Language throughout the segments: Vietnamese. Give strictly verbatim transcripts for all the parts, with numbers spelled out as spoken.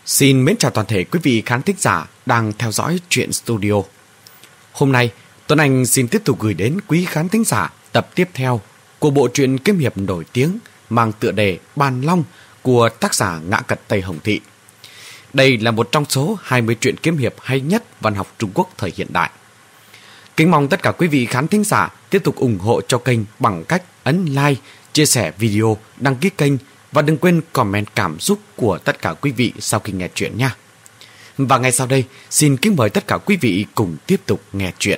Xin mến chào toàn thể quý vị khán thính giả đang theo dõi Truyện Studio. Hôm nay, Tuấn Anh xin tiếp tục gửi đến quý khán thính giả tập tiếp theo của bộ truyện kiếm hiệp nổi tiếng mang tựa đề Bàn Long của tác giả Ngã Cật Tây Hồng Thị. Đây là một trong số hai mươi truyện kiếm hiệp hay nhất văn học Trung Quốc thời hiện đại. Kính mong tất cả quý vị khán thính giả tiếp tục ủng hộ cho kênh bằng cách ấn like, chia sẻ video, đăng ký kênh và đừng quên comment cảm xúc của tất cả quý vị sau khi nghe chuyện nha. Và ngay sau đây, xin kính mời tất cả quý vị cùng tiếp tục nghe chuyện.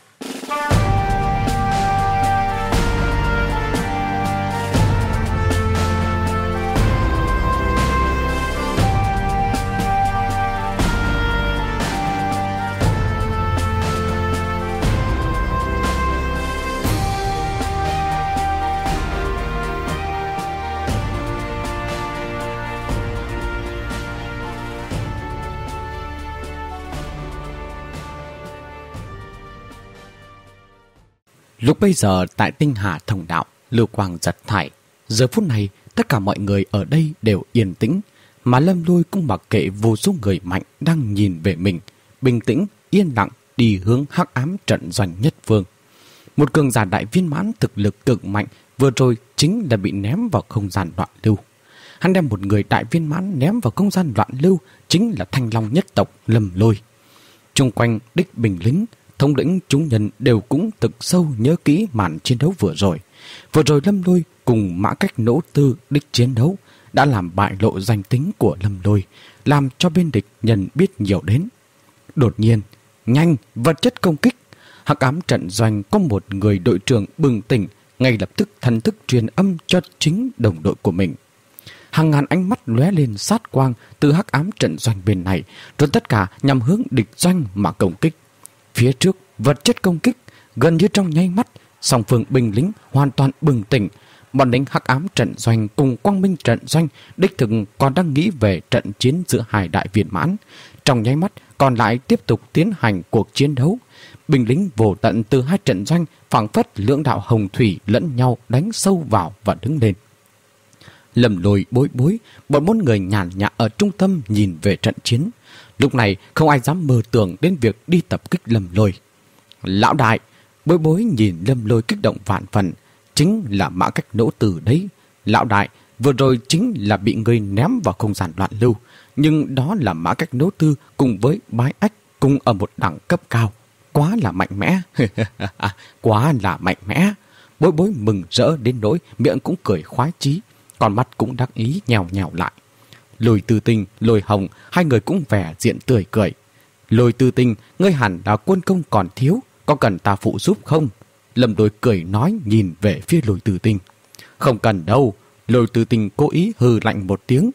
Lúc bây giờ tại Tinh Hà Thông Đạo, lưu quang giật thải. Giờ phút này, tất cả mọi người ở đây đều yên tĩnh, mà Lâm Lôi cũng mặc kệ vô số người mạnh đang nhìn về mình, bình tĩnh, yên lặng đi hướng hắc ám trận doanh nhất phương. Một cường giả đại viên mãn thực lực cực mạnh vừa rồi chính là bị ném vào không gian loạn lưu. Hắn đem một người đại viên mãn ném vào không gian loạn lưu chính là Thanh Long nhất tộc Lâm Lôi. Chung quanh đích bình lính, thống lĩnh chúng nhân đều cũng thực sâu nhớ kỹ màn chiến đấu vừa rồi. Vừa rồi Lâm Lôi cùng Mã Cách Nỗ Tư đích chiến đấu đã làm bại lộ danh tính của Lâm Lôi, làm cho bên địch nhân biết nhiều đến. Đột nhiên, nhanh, vật chất công kích. Hắc ám trận doanh có một người đội trưởng bừng tỉnh, ngay lập tức thần thức truyền âm cho chính đồng đội của mình. Hàng ngàn ánh mắt lóe lên sát quang từ hắc ám trận doanh bên này, rồi tất cả nhằm hướng địch doanh mà công kích. Phía trước, vật chất công kích, gần như trong nháy mắt, song phương binh lính hoàn toàn bừng tỉnh. Bọn lính hắc ám trận doanh cùng quang minh trận doanh đích thực còn đang nghĩ về trận chiến giữa hai đại viên mãn. Trong nháy mắt, còn lại tiếp tục tiến hành cuộc chiến đấu. Binh lính vô tận từ hai trận doanh phảng phất lưỡng đạo hồng thủy lẫn nhau đánh sâu vào và đứng lên. Lâm Lôi, Bối Bối, bọn bốn người nhàn nhã ở trung tâm nhìn về trận chiến. Lúc này không ai dám mơ tưởng đến việc đi tập kích Lâm Lôi. Lão đại, Bối Bối nhìn Lâm Lôi kích động vạn phần. Chính là Mã Cách Nỗ Từ đấy. Lão đại, vừa rồi chính là bị người ném vào không gian loạn lưu. Nhưng đó là Mã Cách Nỗ Tư cùng với Bái Ách cùng ở một đẳng cấp cao. Quá là mạnh mẽ. Quá là mạnh mẽ. Bối Bối mừng rỡ đến nỗi miệng cũng cười khoái chí, còn mắt cũng đắc ý nhèo nhèo lại. Lôi Tư Tinh, Lôi Hồng, hai người cũng vẻ diện tươi cười. Lôi Tư Tinh, ngươi hẳn là quân công còn thiếu, có cần ta phụ giúp không? Lâm Lôi cười nói nhìn về phía Lôi Tư Tinh. Không cần đâu. Lôi Tư Tinh cố ý hừ lạnh một tiếng.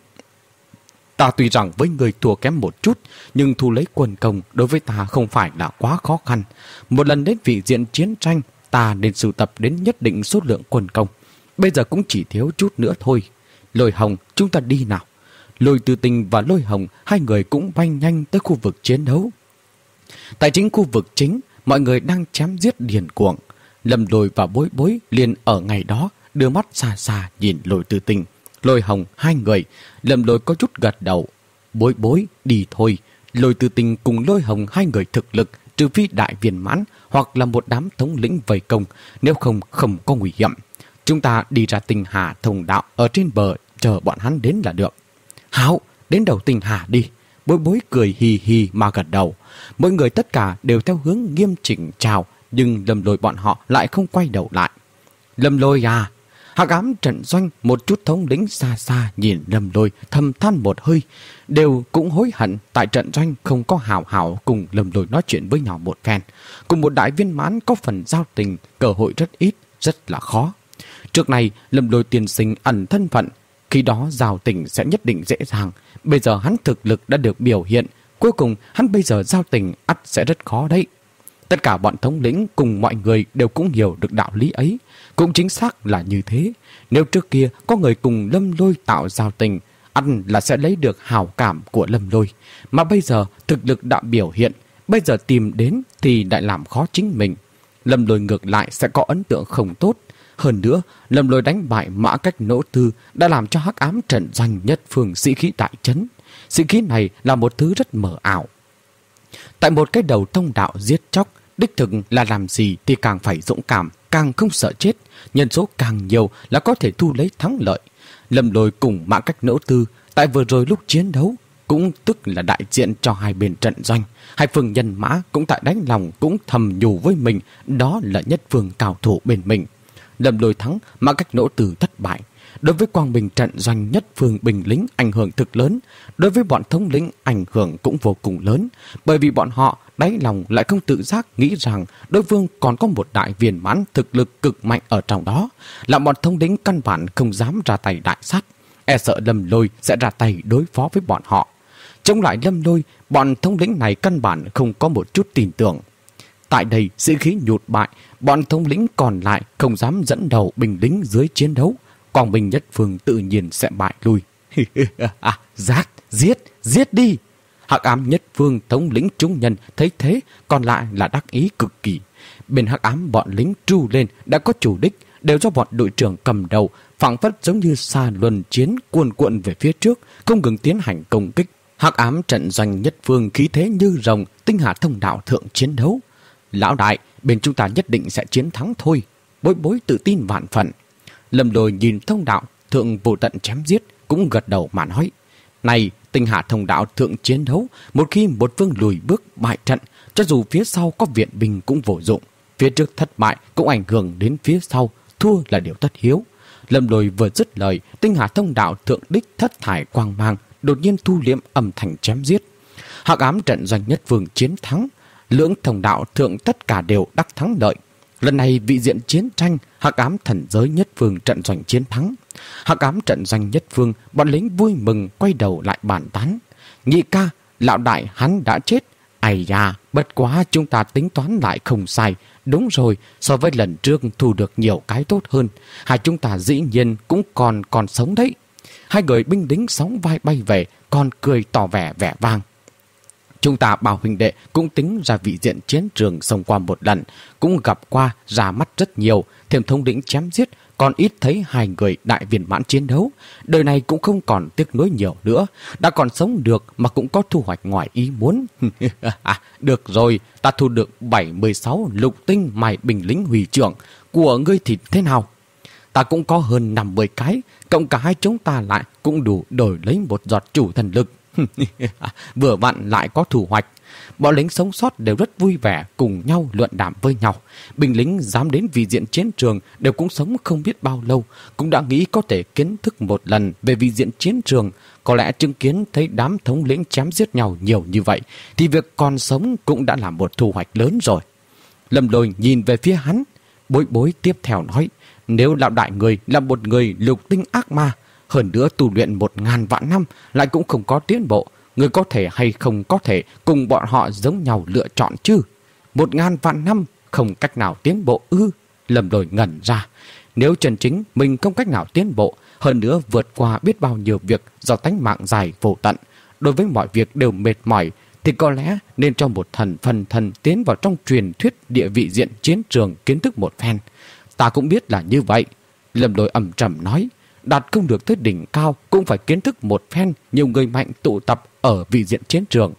Ta tuy rằng với người thua kém một chút, nhưng thu lấy quân công đối với ta không phải là quá khó khăn. Một lần đến vị diện chiến tranh, ta nên sưu tập đến nhất định số lượng quân công. Bây giờ cũng chỉ thiếu chút nữa thôi. Lôi Hồng, chúng ta đi nào. Lôi Tư Tinh và Lôi Hồng, hai người cũng bay nhanh tới khu vực chiến đấu. Tại chính khu vực chính, mọi người đang chém giết điên cuồng. Lâm Lôi và Bối Bối liền ở ngày đó đưa mắt xa xa nhìn Lôi Tư Tinh, Lôi Hồng hai người. Lâm Lôi có chút gật đầu. Bối Bối đi thôi. Lôi Tư Tinh cùng Lôi Hồng hai người thực lực trừ phi đại viên mãn hoặc là một đám thống lĩnh vây công, nếu không không có nguy hiểm. Chúng ta đi ra Tinh Hà Thông Đạo ở trên bờ chờ bọn hắn đến là được. Hảo, đến đầu Tinh Hà đi. Bối Bối cười hì hì mà gật đầu. Mỗi người tất cả đều theo hướng nghiêm chỉnh chào, nhưng Lâm Lôi bọn họ lại không quay đầu lại. Lâm Lôi à? Hắc ám trận doanh một chút thống lĩnh xa xa nhìn Lâm Lôi thầm than một hơi, đều cũng hối hận tại trận doanh không có hảo hảo cùng Lâm Lôi nói chuyện với nhau một phen. Cùng một đại viên mãn có phần giao tình, cơ hội rất ít, rất là khó. Trước này Lâm Lôi tiên sinh ẩn thân phận, khi đó giao tình sẽ nhất định dễ dàng. Bây giờ hắn thực lực đã được biểu hiện, cuối cùng hắn bây giờ giao tình ắt sẽ rất khó đấy. Tất cả bọn thống lĩnh cùng mọi người đều cũng hiểu được đạo lý ấy. Cũng chính xác là như thế. Nếu trước kia có người cùng Lâm Lôi tạo giao tình, ăn là sẽ lấy được hảo cảm của Lâm Lôi. Mà bây giờ thực lực đã biểu hiện, bây giờ tìm đến thì lại làm khó chính mình. Lâm Lôi ngược lại sẽ có ấn tượng không tốt. Hơn nữa, Lâm Lôi đánh bại Mã Cách Nỗ Tư đã làm cho hắc ám trận doanh nhất phương sĩ khí đại chấn. Sĩ khí này là một thứ rất mờ ảo. Tại một cái đầu thông đạo giết chóc, đích thực là làm gì thì càng phải dũng cảm, càng không sợ chết. Nhân số càng nhiều là có thể thu lấy thắng lợi. Lâm Lôi cùng Mã Cách Nỗ Tư tại vừa rồi lúc chiến đấu, cũng tức là đại diện cho hai bên trận doanh. Hai phương nhân mã cũng tại đánh lòng cũng thầm nhủ với mình đó là nhất phương cao thủ bên mình. Lâm Lôi thắng, Mã Cách Nỗ Tư thất bại. Đối với Quang Bình trận doanh nhất phương binh lính ảnh hưởng thực lớn, đối với bọn thống lĩnh ảnh hưởng cũng vô cùng lớn, bởi vì bọn họ đáy lòng lại không tự giác nghĩ rằng đối phương còn có một đại viên mãn thực lực cực mạnh ở trong đó, làm bọn thống lĩnh căn bản không dám ra tay đại sát, e sợ Lâm Lôi sẽ ra tay đối phó với bọn họ. Chống lại Lâm Lôi, bọn thống lĩnh này căn bản không có một chút tin tưởng. Tại đây, sĩ khí nhụt bại, bọn thống lĩnh còn lại không dám dẫn đầu binh lính dưới chiến đấu. Quang Bình nhất phương tự nhiên sẽ bại lui. À, giết, giết, giết đi. Hắc Ám nhất phương thống lĩnh chúng nhân thấy thế, còn lại là đắc ý cực kỳ. Bên Hắc Ám bọn lính tru lên đã có chủ đích, đều do bọn đội trưởng cầm đầu, phảng phất giống như xa luân chiến cuồn cuộn về phía trước, không ngừng tiến hành công kích. Hắc Ám trận doanh nhất phương khí thế như rồng, tinh hà thông đạo thượng chiến đấu. Lão đại, bên chúng ta nhất định sẽ chiến thắng thôi. Bối Bối tự tin vạn phần. Lâm Lôi nhìn thông đạo thượng vô tận chém giết, cũng gật đầu mà nói: này, tinh hà thông đạo thượng chiến đấu, một khi một phương lùi bước bại trận, cho dù phía sau có viện binh cũng vô dụng. Phía trước thất bại cũng ảnh hưởng đến phía sau, thua là điều tất hiếu. Lâm Lôi vừa dứt lời, tinh hà thông đạo thượng đích thất thải quang mang đột nhiên thu liễm âm thanh chém giết. Hắc Ám trận doanh nhất phương chiến thắng, lưỡng thông đạo thượng tất cả đều đắc thắng lợi. Lần này vị diện chiến tranh, Hắc Ám thần giới nhất phương trận doanh chiến thắng. Hắc Ám trận doanh nhất phương, bọn lính vui mừng quay đầu lại bàn tán: nhị ca, lão đại hắn đã chết. Ây da, bất quá chúng ta tính toán lại không sai. Đúng rồi, so với lần trước thu được nhiều cái tốt hơn. Hai chúng ta dĩ nhiên cũng còn còn sống đấy. Hai người binh lính sóng vai bay về, còn cười tỏ vẻ vẻ vang. Chúng ta bảo huynh đệ cũng tính ra vị diện chiến trường xông qua một lần, cũng gặp qua ra mắt rất nhiều, thêm thống lĩnh chém giết, còn ít thấy hai người đại viên mãn chiến đấu. Đời này cũng không còn tiếc nuối nhiều nữa, đã còn sống được mà cũng có thu hoạch ngoài ý muốn. Được rồi, ta thu được bảy mươi sáu lục tinh mài binh lính hủy trưởng, của ngươi thì thế nào? Ta cũng có hơn năm mươi cái, cộng cả hai chúng ta lại cũng đủ đổi lấy một giọt chủ thần lực. Vừa vặn lại có thu hoạch. Bọn lính sống sót đều rất vui vẻ, cùng nhau luận đàm với nhau. Binh lính dám đến vị diện chiến trường đều cũng sống không biết bao lâu, cũng đã nghĩ có thể kiến thức một lần về vị diện chiến trường. Có lẽ chứng kiến thấy đám thống lĩnh chém giết nhau nhiều như vậy, thì việc còn sống cũng đã là một thu hoạch lớn rồi. Lâm Lôi nhìn về phía hắn. Bối Bối tiếp theo nói: nếu lão đại người là một người lục tinh ác ma, hơn nữa tu luyện một ngàn vạn năm lại cũng không có tiến bộ, người có thể hay không có thể cùng bọn họ giống nhau lựa chọn chứ? Một ngàn vạn năm không cách nào tiến bộ ư? Lâm Lôi ngẩn ra. Nếu chân chính mình không cách nào tiến bộ, hơn nữa vượt qua biết bao nhiêu việc do tánh mạng dài vô tận, đối với mọi việc đều mệt mỏi, thì có lẽ nên cho một thần phần thần tiến vào trong truyền thuyết địa vị diện chiến trường kiến thức một phen. Ta cũng biết là như vậy. Lâm Lôi ầm trầm nói: đạt không được tới đỉnh cao cũng phải kiến thức một phen nhiều người mạnh tụ tập ở vị diện chiến trường.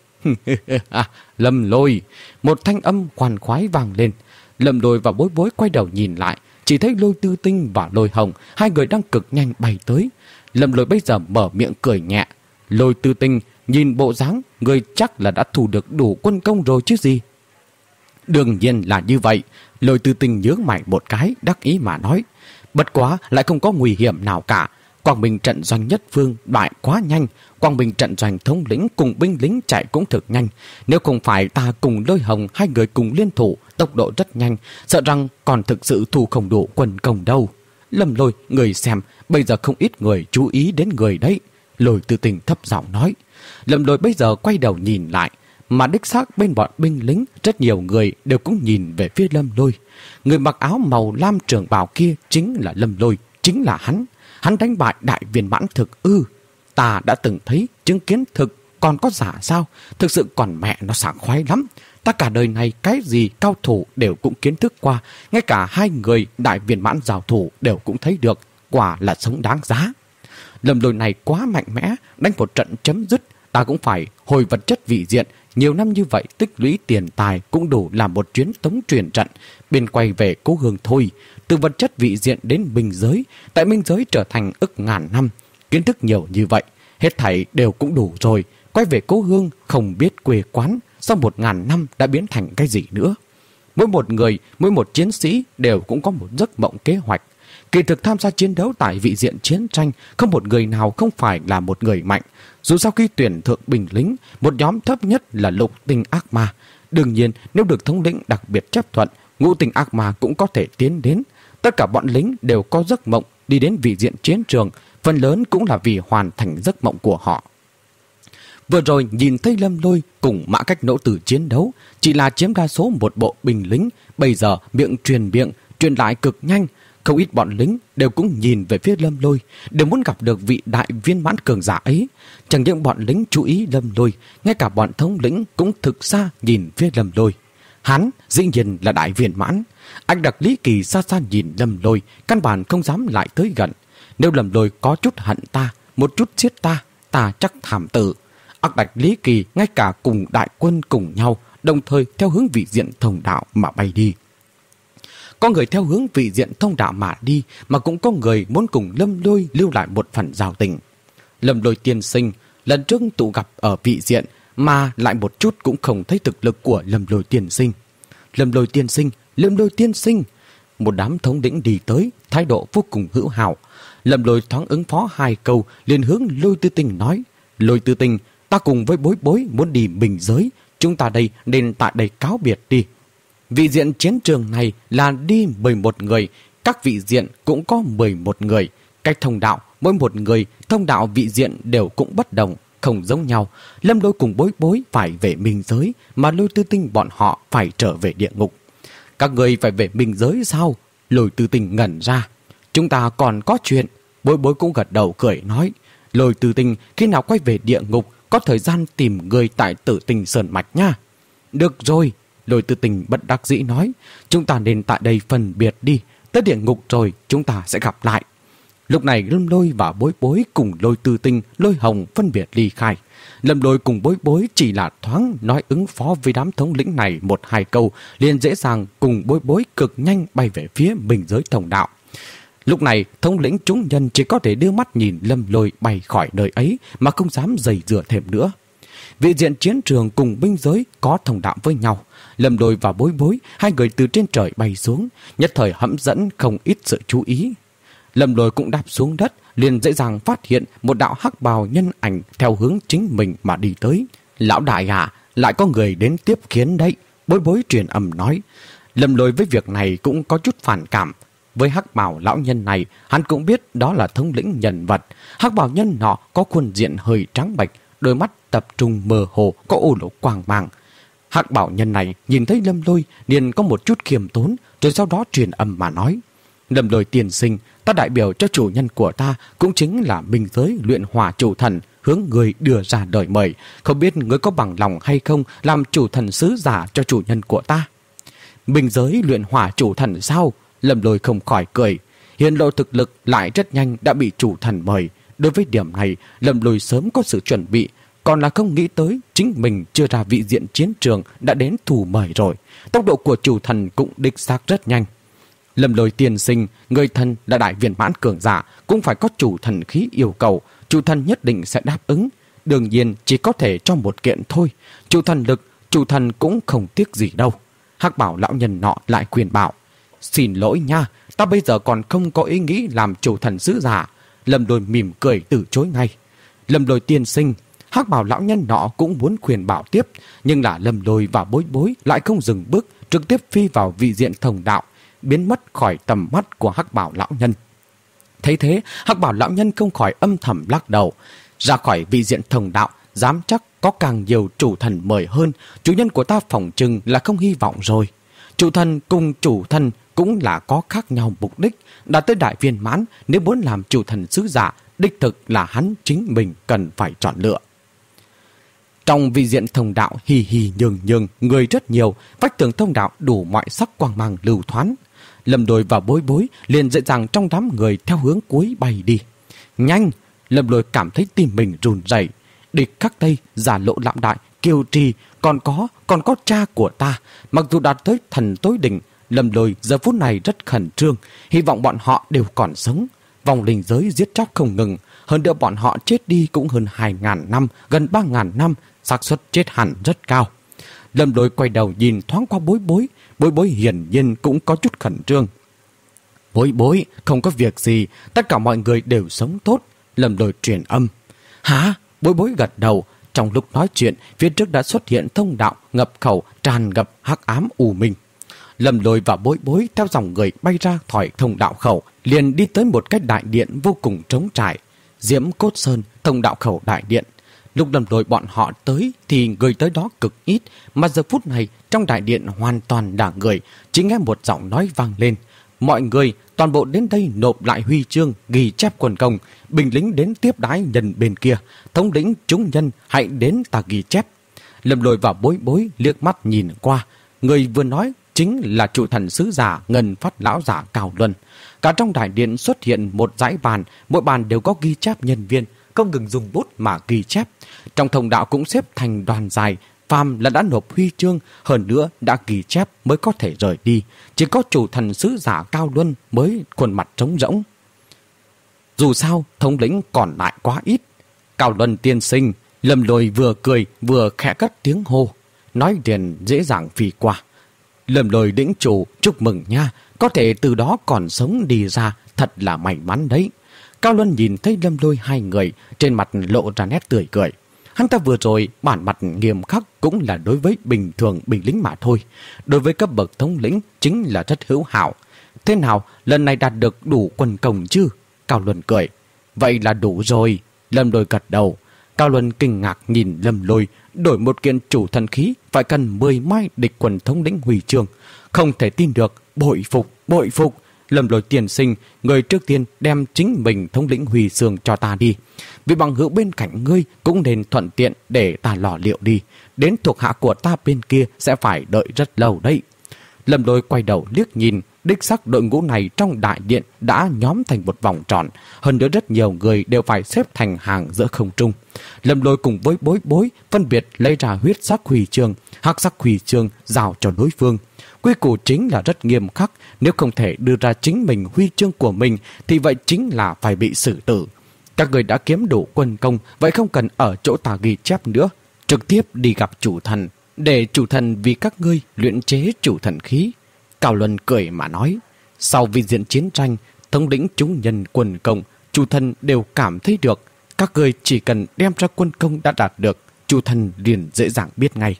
Lâm Lôi, một thanh âm khoan khoái vang lên. Lâm Lôi và Bối Bối quay đầu nhìn lại, chỉ thấy Lôi Tư Tinh và Lôi Hồng, hai người đang cực nhanh bay tới. Lâm Lôi bây giờ mở miệng cười nhẹ. Lôi Tư Tinh nhìn bộ dáng người chắc là đã thu được đủ quân công rồi chứ gì. Đương nhiên là như vậy. Lôi Tư Tinh nhướng mày một cái, đắc ý mà nói: bất quá lại không có nguy hiểm nào cả. Quang Bình trận doanh nhất phương bại quá nhanh, Quang Bình trận doanh thống lĩnh cùng binh lính chạy cũng thực nhanh. Nếu không phải ta cùng Lôi Hồng hai người cùng liên thủ, tốc độ rất nhanh, sợ rằng còn thực sự thu không đủ quân công đâu. Lâm Lôi, người xem, bây giờ không ít người chú ý đến người đấy. Lôi Tư Tinh thấp giọng nói. Lâm Lôi bây giờ quay đầu nhìn lại, mà đích xác bên bọn binh lính rất nhiều người đều cũng nhìn về phía Lâm Lôi. Người mặc áo màu lam trường bào kia chính là Lâm Lôi, chính là hắn. Hắn đánh bại đại viên mãn thực ư? Ta đã từng thấy, chứng kiến thực còn có giả sao? Thực sự còn mẹ nó sảng khoái lắm. Ta cả đời này cái gì cao thủ đều cũng kiến thức qua, ngay cả hai người đại viên mãn giao thủ đều cũng thấy được, quả là sống đáng giá. Lâm Lôi này quá mạnh mẽ, đánh một trận chấm dứt, ta cũng phải hồi vật chất vị diện. Nhiều năm như vậy tích lũy tiền tài cũng đủ làm một chuyến tống truyền trận, bên quay về cố hương thôi. Từ vật chất vị diện đến minh giới, tại minh giới trở thành ức ngàn năm. Kiến thức nhiều như vậy, hết thảy đều cũng đủ rồi. Quay về cố hương không biết quê quán, sau một ngàn năm đã biến thành cái gì nữa. Mỗi một người, mỗi một chiến sĩ đều cũng có một giấc mộng kế hoạch. Kỳ thực tham gia chiến đấu tại vị diện chiến tranh, không một người nào không phải là một người mạnh. Dù sau khi tuyển thượng binh lính, một nhóm thấp nhất là lục tinh ác ma. Đương nhiên, nếu được thống lĩnh đặc biệt chấp thuận, ngũ tinh ác ma cũng có thể tiến đến. Tất cả bọn lính đều có giấc mộng đi đến vị diện chiến trường, phần lớn cũng là vì hoàn thành giấc mộng của họ. Vừa rồi nhìn thấy Lâm Lôi cùng Mã Cách Nỗ Tử chiến đấu, chỉ là chiếm đa số một bộ binh lính, bây giờ miệng truyền miệng, truyền lại cực nhanh. Không ít bọn lính đều cũng nhìn về phía Lâm Lôi, đều muốn gặp được vị đại viên mãn cường giả ấy. Chẳng những bọn lính chú ý Lâm Lôi, ngay cả bọn thống lĩnh cũng thực xa nhìn phía Lâm Lôi. Hắn dĩ nhiên là đại viên mãn. Anh Đặc Lý Kỳ xa xa nhìn Lâm Lôi, căn bản không dám lại tới gần. Nếu Lâm Lôi có chút hận ta, một chút giết ta, ta chắc thảm tử. Ác Đặc Lý Kỳ ngay cả cùng đại quân cùng nhau, đồng thời theo hướng vị diện thông đạo mà bay đi. Có người theo hướng vị diện thông đạo mà đi, mà cũng có người muốn cùng Lâm Lôi lưu lại một phần giao tình. Lâm Lôi tiên sinh lần trước tụ gặp ở vị diện, mà lại một chút cũng không thấy thực lực của Lâm Lôi tiên sinh. Lâm Lôi tiên sinh, Lâm Lôi tiên sinh. Một đám thống lĩnh đi tới, thái độ vô cùng hữu hảo. Lâm Lôi thoáng ứng phó hai câu, liền hướng Lôi Tư Tình nói: Lôi Tư Tình, ta cùng với Bối Bối muốn đi minh giới, chúng ta đây nên tại đây cáo biệt đi. Vị diện chiến trường này là đi mười một người, các vị diện cũng có mười một người. Cách thông đạo, mỗi một người, thông đạo vị diện đều cũng bất đồng, không giống nhau. Lâm Lôi cùng Bối Bối phải về minh giới, mà Lôi Tư Tinh bọn họ phải trở về địa ngục. Các người phải về minh giới sao? Lôi Tư Tinh ngẩn ra. Chúng ta còn có chuyện. Bối Bối cũng gật đầu cười nói: Lôi Tư Tinh, khi nào quay về địa ngục, có thời gian tìm người tại Tử Tinh Sơn Mạch nha. Được rồi. Lôi Tư Tình bất đắc dĩ nói: chúng ta nên tại đây phân biệt đi, tới địa ngục rồi chúng ta sẽ gặp lại. Lúc này Lâm Lôi và Bối Bối cùng Lôi Tư Tinh, Lôi Hồng phân biệt ly khai. Lâm Lôi cùng Bối Bối chỉ là thoáng nói ứng phó với đám thống lĩnh này một hai câu, liền dễ dàng cùng Bối Bối cực nhanh bay về phía minh giới thông đạo. Lúc này thống lĩnh chúng nhân chỉ có thể đưa mắt nhìn Lâm Lôi bay khỏi nơi ấy mà không dám giày dừa thêm nữa. Vị diện chiến trường cùng binh giới có thông đạo với nhau. Lâm Lôi và Bối Bối, hai người từ trên trời bay xuống, nhất thời hấp dẫn không ít sự chú ý. Lâm Lôi cũng đáp xuống đất, liền dễ dàng phát hiện một đạo hắc bào nhân ảnh theo hướng chính mình mà đi tới. Lão đại à, lại có người đến tiếp kiến đấy, Bối Bối truyền âm nói. Lâm Lôi với việc này cũng có chút phản cảm. Với hắc bào lão nhân này, hắn cũng biết đó là thống lĩnh nhân vật. Hắc bào nhân nọ có khuôn diện hơi trắng bệch, đôi mắt tập trung mơ hồ, có ô lỗ quang mang. Hắc bảo nhân này nhìn thấy Lâm Lôi liền có một chút khiêm tốn, rồi sau đó truyền âm mà nói: Lâm Lôi tiên sinh, ta đại biểu cho chủ nhân của ta, cũng chính là minh giới luyện hỏa chủ thần, hướng người đưa ra đời mời. Không biết người có bằng lòng hay không làm chủ thần sứ giả cho chủ nhân của ta? Minh giới luyện hỏa chủ thần sao? Lâm Lôi không khỏi cười. Hiển lộ thực lực lại rất nhanh đã bị chủ thần mời. Đối với điểm này, Lâm Lôi sớm có sự chuẩn bị, còn là không nghĩ tới chính mình chưa ra vị diện chiến trường đã đến thủ mời rồi. Tốc độ của chủ thần cũng đích xác rất nhanh. Lâm Lôi tiên sinh, người thần là đại viên mãn cường giả, cũng phải có chủ thần khí yêu cầu, chủ thần nhất định sẽ đáp ứng. Đương nhiên chỉ có thể cho một kiện thôi. Chủ thần lực, chủ thần cũng không tiếc gì đâu. Hắc bảo lão nhân nọ lại khuyên bảo: Xin lỗi nha, ta bây giờ còn không có ý nghĩ làm chủ thần sứ giả. Lâm Lôi mỉm cười từ chối ngay. Lâm Lôi tiên sinh, hắc bảo lão nhân nọ cũng muốn khuyên bảo tiếp, nhưng là Lâm Lôi và Bối Bối lại không dừng bước, trực tiếp phi vào vị diện thông đạo, biến mất khỏi tầm mắt của hắc bảo lão nhân. Thấy thế, hắc bảo lão nhân không khỏi âm thầm lắc đầu. Ra khỏi vị diện thông đạo, dám chắc có càng nhiều chủ thần mời hơn, chủ nhân của ta phỏng chừng là không hy vọng rồi. Chủ thần cùng chủ thần cũng là có khác nhau mục đích, đã tới đại viên mãn, nếu muốn làm chủ thần sứ giả, đích thực là hắn chính mình cần phải chọn lựa. Trong vị diện thông đạo hì hì nhường nhường, người rất nhiều, vách tường thông đạo đủ mọi sắc quang mang lưu thoáng. Lâm Lôi và Bối Bối liền dễ dàng trong đám người theo hướng cuối bay đi. Nhanh! Lâm Lôi cảm thấy tim mình run rẩy. địch khắc Tây, giả lộ lạm đại, kiêu trì, còn có, còn có cha của ta. Mặc dù đạt tới thần tối đỉnh, Lâm Lôi giờ phút này rất khẩn trương, hy vọng bọn họ đều còn sống. Vòng linh giới giết chóc không ngừng, hơn nữa bọn họ chết đi cũng hơn hai ngàn năm, gần ba ngàn năm, xác suất chết hẳn rất cao. Lâm Lôi quay đầu nhìn thoáng qua Bối Bối, Bối Bối hiển nhiên cũng có chút khẩn trương. Bối Bối, không có việc gì, tất cả mọi người đều sống tốt. Lâm Lôi truyền âm. Hả? Bối Bối gật đầu. Trong lúc nói chuyện, phía trước đã xuất hiện thông đạo, ngập khẩu, tràn ngập hắc ám u minh. Lâm Lôi và Bối Bối theo dòng người bay ra khỏi thông đạo khẩu, liền đi tới một cái đại điện vô cùng trống trải. Diễm Cốt Sơn, thông đạo khẩu đại điện. Lúc Lâm Lôi bọn họ tới thì người tới đó cực ít, mà giờ phút này trong đại điện hoàn toàn đả người, chỉ nghe một giọng nói vang lên. Mọi người toàn bộ đến đây nộp lại huy chương, ghi chép quần công, binh lính đến tiếp đái nhân bên kia, thống lĩnh chúng nhân hãy đến ta ghi chép. Lâm Lôi và Bối Bối liếc mắt nhìn qua, người vừa nói chính là trụ thần sứ giả Ngân Phát lão giả Cao Luân. Cả trong đại điện xuất hiện một dãy bàn, mỗi bàn đều có ghi chép nhân viên, không ngừng dùng bút mà ghi chép. Trong thông đạo cũng xếp thành đoàn dài, phàm là đã nộp huy chương, hơn nữa đã ghi chép mới có thể rời đi. Chỉ có chủ thần sứ giả Cao Luân mới khuôn mặt trống rỗng. Dù sao, thống lĩnh còn lại quá ít. Cao Luân tiên sinh, Lâm Lôi vừa cười vừa khẽ cất tiếng hô, nói liền dễ dàng phi qua. Lâm Lôi lĩnh chủ, chúc mừng nha, có thể từ đó còn sống đi ra, thật là may mắn đấy. Cao Luân nhìn thấy Lâm Lôi hai người, trên mặt lộ ra nét tươi cười. Hắn ta vừa rồi bản mặt nghiêm khắc cũng là đối với bình thường binh lính mà thôi. Đối với cấp bậc thống lĩnh chính là rất hữu hảo. Thế nào, lần này đạt được đủ quân công chứ? Cao Luân cười. Vậy là đủ rồi. Lâm Lôi gật đầu. Cao Luân kinh ngạc nhìn Lâm Lôi, đổi một kiện chủ thần khí phải cần mười mai địch quần thống lĩnh huy chương. Không thể tin được, bội phục, bội phục. Lâm Lôi tiền sinh, người trước tiên đem chính mình thống lĩnh huy chương cho ta đi. Vì bằng hữu bên cạnh ngươi cũng nên thuận tiện để ta lò liệu đi. Đến thuộc hạ của ta bên kia sẽ phải đợi rất lâu đấy. Lâm Lôi quay đầu liếc nhìn, đích xác đội ngũ này trong đại điện đã nhóm thành một vòng tròn. Hơn nữa rất nhiều người đều phải xếp thành hàng giữa không trung. Lâm Lôi cùng với Bối Bối phân biệt lấy ra huyết sắc huy chương, hắc sắc huy chương giao cho đối phương. Quy củ chính là rất nghiêm khắc, nếu không thể đưa ra chính mình huy chương của mình thì vậy chính là phải bị xử tử. Các người đã kiếm đủ quân công, vậy không cần ở chỗ ta ghi chép nữa, trực tiếp đi gặp chủ thần, để chủ thần vì các ngươi luyện chế chủ thần khí. Cao Luân cười mà nói, sau vi diện chiến tranh, thống lĩnh chúng nhân quân công, chủ thần đều cảm thấy được, các người chỉ cần đem ra quân công đã đạt được, chủ thần liền dễ dàng biết ngay.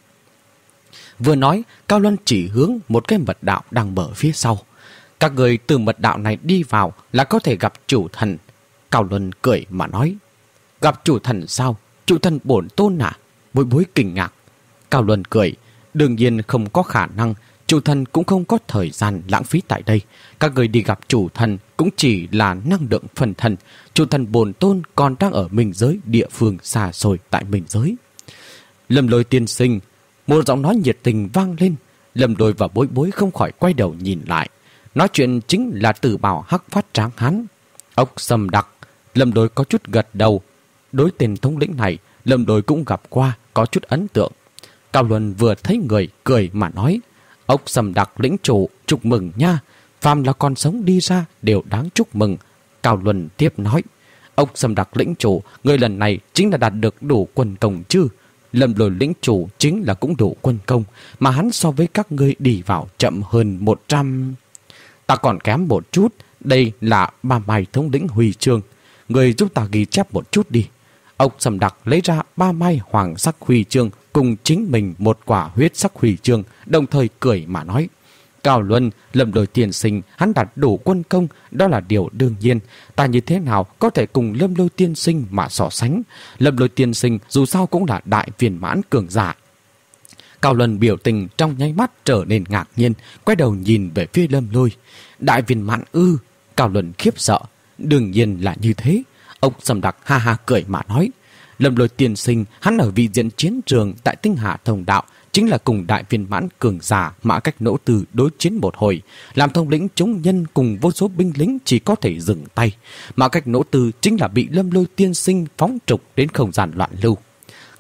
Vừa nói, Cao Luân chỉ hướng một cái mật đạo đang mở phía sau. Các người từ mật đạo này đi vào là có thể gặp chủ thần. Cao Luân cười mà nói, gặp chủ thần sao? Chủ thần bổn tôn à? Bối Bối kinh ngạc. Cao Luân cười, đương nhiên không có khả năng, chủ thần cũng không có thời gian lãng phí tại đây. Các người đi gặp chủ thần cũng chỉ là năng lượng phần thần. Chủ thần bổn tôn còn đang ở minh giới địa phương xa xôi tại minh giới. Lâm Lôi tiên sinh, một giọng nói nhiệt tình vang lên. Lâm Lôi và Bối Bối không khỏi quay đầu nhìn lại. Nói chuyện chính là Tử Bảo hắc phát tráng hán. Ốc Sâm Đặc. Lâm Lôi có chút gật đầu. Đối tên thống lĩnh này, Lâm Lôi cũng gặp qua, có chút ấn tượng. Cao Luân vừa thấy người, cười mà nói, Ốc Sâm Đặc lĩnh chủ, chúc mừng nha. Phàm là con sống đi ra đều đáng chúc mừng. Cao Luân tiếp nói, Ốc Sâm Đặc lĩnh chủ, người lần này chính là đạt được đủ quân công chứ? Lâm Lôi lĩnh chủ chính là cũng đủ quân công, mà hắn so với các ngươi đi vào chậm hơn một trăm. Ta còn kém một chút, đây là ba mai thống lĩnh huy chương. Người giúp ta ghi chép một chút đi. Ốc Sâm Đặc lấy ra ba mai hoàng sắc huy chương cùng chính mình một quả huyết sắc huy chương, đồng thời cười mà nói, Cao Luân, Lâm Lôi tiên sinh, hắn đạt đủ quân công, đó là điều đương nhiên. Ta như thế nào có thể cùng Lâm Lôi tiên sinh mà so sánh? Lâm Lôi tiên sinh dù sao cũng là đại viên mãn cường giả. Cao Luân biểu tình trong nháy mắt trở nên ngạc nhiên, quay đầu nhìn về phía Lâm Lôi. Đại viên mãn ư? Cao Luân khiếp sợ. Đương nhiên là như thế. Ốc Sâm Đặc ha ha cười mà nói, Lâm Lôi tiên sinh, hắn ở vị diện chiến trường tại Tinh Hà Thông Đạo, chính là cùng đại viên mãn cường giả Mã Cách Nỗ Từ đối chiến một hồi, làm thống lĩnh chúng nhân cùng vô số binh lính chỉ có thể dừng tay. Mã Cách Nỗ Từ chính là bị Lâm Lôi tiên sinh phóng trục đến không gian loạn lưu.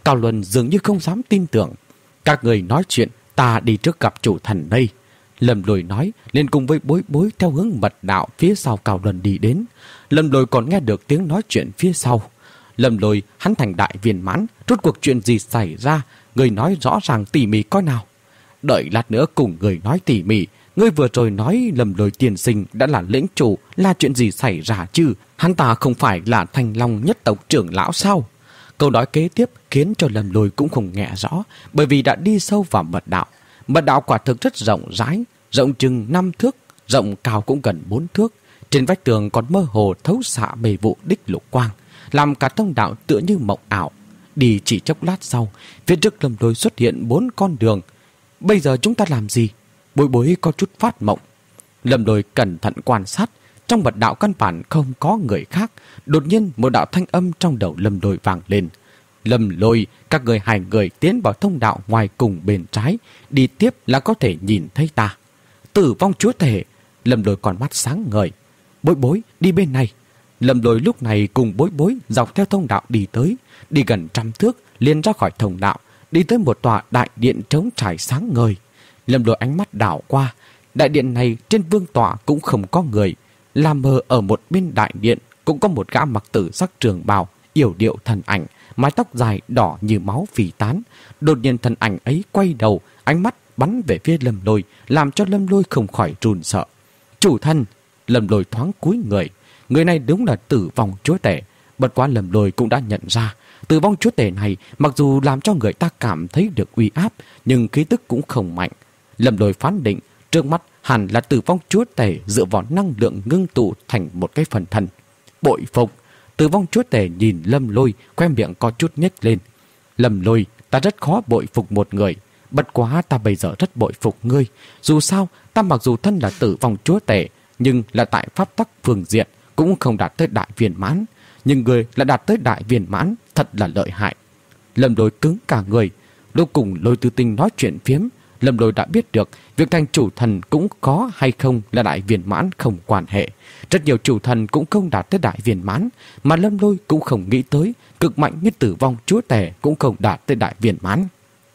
Cao Luân dường như không dám tin tưởng. Các người nói chuyện, ta đi trước gặp chủ thần đây. Lâm Lôi nói, liền cùng với Bối Bối theo hướng mật đạo phía sau Cao Luân đi đến. Lâm Lôi còn nghe được tiếng nói chuyện phía sau. Lâm Lôi, hắn thành đại viên mãn, rốt cuộc chuyện gì xảy ra, người nói rõ ràng tỉ mỉ coi nào. Đợi lát nữa cùng người nói tỉ mỉ. Ngươi vừa rồi nói Lâm Lôi tiên sinh đã là lĩnh chủ, là chuyện gì xảy ra chứ? Hắn ta không phải là Thanh Long nhất tộc trưởng lão sao? Câu nói kế tiếp khiến cho Lâm Lôi cũng không nghe rõ, bởi vì đã đi sâu vào mật đạo. Mật đạo quả thực rất rộng rãi, rộng chừng năm thước, rộng cao cũng gần bốn thước. Trên vách tường còn mơ hồ thấu xạ mê vụ đích lục quang, làm cả thông đạo tựa như mộng ảo. Đi chỉ chốc lát sau, phía trước Lâm Lôi xuất hiện bốn con đường. Bây giờ chúng ta làm gì? Bối Bối có chút phát mộng. Lâm Lôi cẩn thận quan sát, trong mật đạo căn bản không có người khác. Đột nhiên một đạo thanh âm trong đầu Lâm Lôi vang lên. Lâm Lôi, các người hai người tiến vào thông đạo ngoài cùng bên trái, đi tiếp là có thể nhìn thấy ta. Tử vong chúa tể. Lâm Lôi còn mắt sáng ngời. Bối Bối đi bên này. Lâm Lôi lúc này cùng Bối Bối dọc theo thông đạo đi tới, đi gần trăm thước liền ra khỏi thông đạo, đi tới một tòa đại điện trống trải sáng ngời. Lâm Lôi ánh mắt đảo qua, đại điện này trên vương tọa cũng không có người. Làm mờ ở một bên đại điện cũng có một gã mặc tử sắc trường bào, yểu điệu thần ảnh, mái tóc dài đỏ như máu phì tán. Đột nhiên thần ảnh ấy quay đầu, ánh mắt bắn về phía Lâm Lôi, làm cho Lâm Lôi không khỏi run sợ. Chủ thân! Lâm Lôi thoáng cúi người. Người này đúng là tử vong chúa tể. Bất quá Lâm Lôi cũng đã nhận ra, tử vong chúa tể này mặc dù làm cho người ta cảm thấy được uy áp, nhưng khí tức cũng không mạnh. Lâm Lôi phán định trước mắt hẳn là tử vong chúa tể dựa vào năng lượng ngưng tụ thành một cái phần thân. Bội phục! Tử vong chúa tể nhìn Lâm Lôi, khoe miệng có chút nhếch lên. Lâm Lôi, ta rất khó bội phục một người. Bất quá ta bây giờ rất bội phục ngươi. Dù sao, ta mặc dù thân là tử vong chúa tể, nhưng là tại pháp tắc phương diện cũng không đạt tới đại viên mãn. Nhưng ngươi là đạt tới đại viên mãn, thật là lợi hại. Lâm Lôi cứng cả người. Lúc cùng Lôi Tư Tinh nói chuyện phiếm, Lâm Lôi đã biết được việc thành chủ thần cũng có hay không là đại viên mãn không quan hệ. Rất nhiều chủ thần cũng không đạt tới đại viên mãn, mà Lâm Lôi cũng không nghĩ tới cực mạnh như tử vong chúa tể cũng không đạt tới đại viên mãn.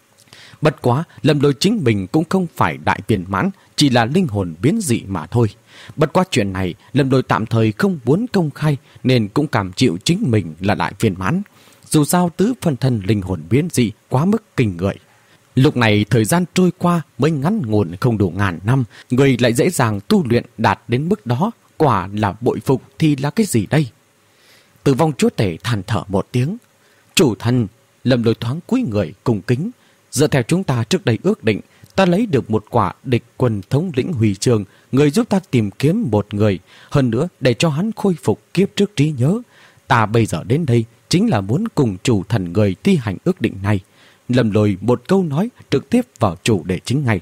Bất quá, Lâm Lôi chính mình cũng không phải đại viên mãn, chỉ là linh hồn biến dị mà thôi. Bất quá chuyện này, Lâm Lôi tạm thời không muốn công khai nên cũng cảm chịu chính mình là đại viên mãn. Dù sao tứ phân thân linh hồn biến dị quá mức kinh người. Lúc này thời gian trôi qua mới ngắn ngủn không đủ ngàn năm, người lại dễ dàng tu luyện đạt đến mức đó, quả là bội phục thì là cái gì đây? Tử vong chúa tể than thở một tiếng. Chủ thân! Lâm Lôi thoáng cúi người cùng kính. Dựa theo chúng ta trước đây ước định, ta lấy được một quả địch quân thống lĩnh huy chương, người giúp ta tìm kiếm một người, hơn nữa để cho hắn khôi phục kiếp trước trí nhớ. Ta bây giờ đến đây chính là muốn cùng chủ thần người thi hành ước định này. Lâm Lôi một câu nói trực tiếp vào chủ đề chính ngay.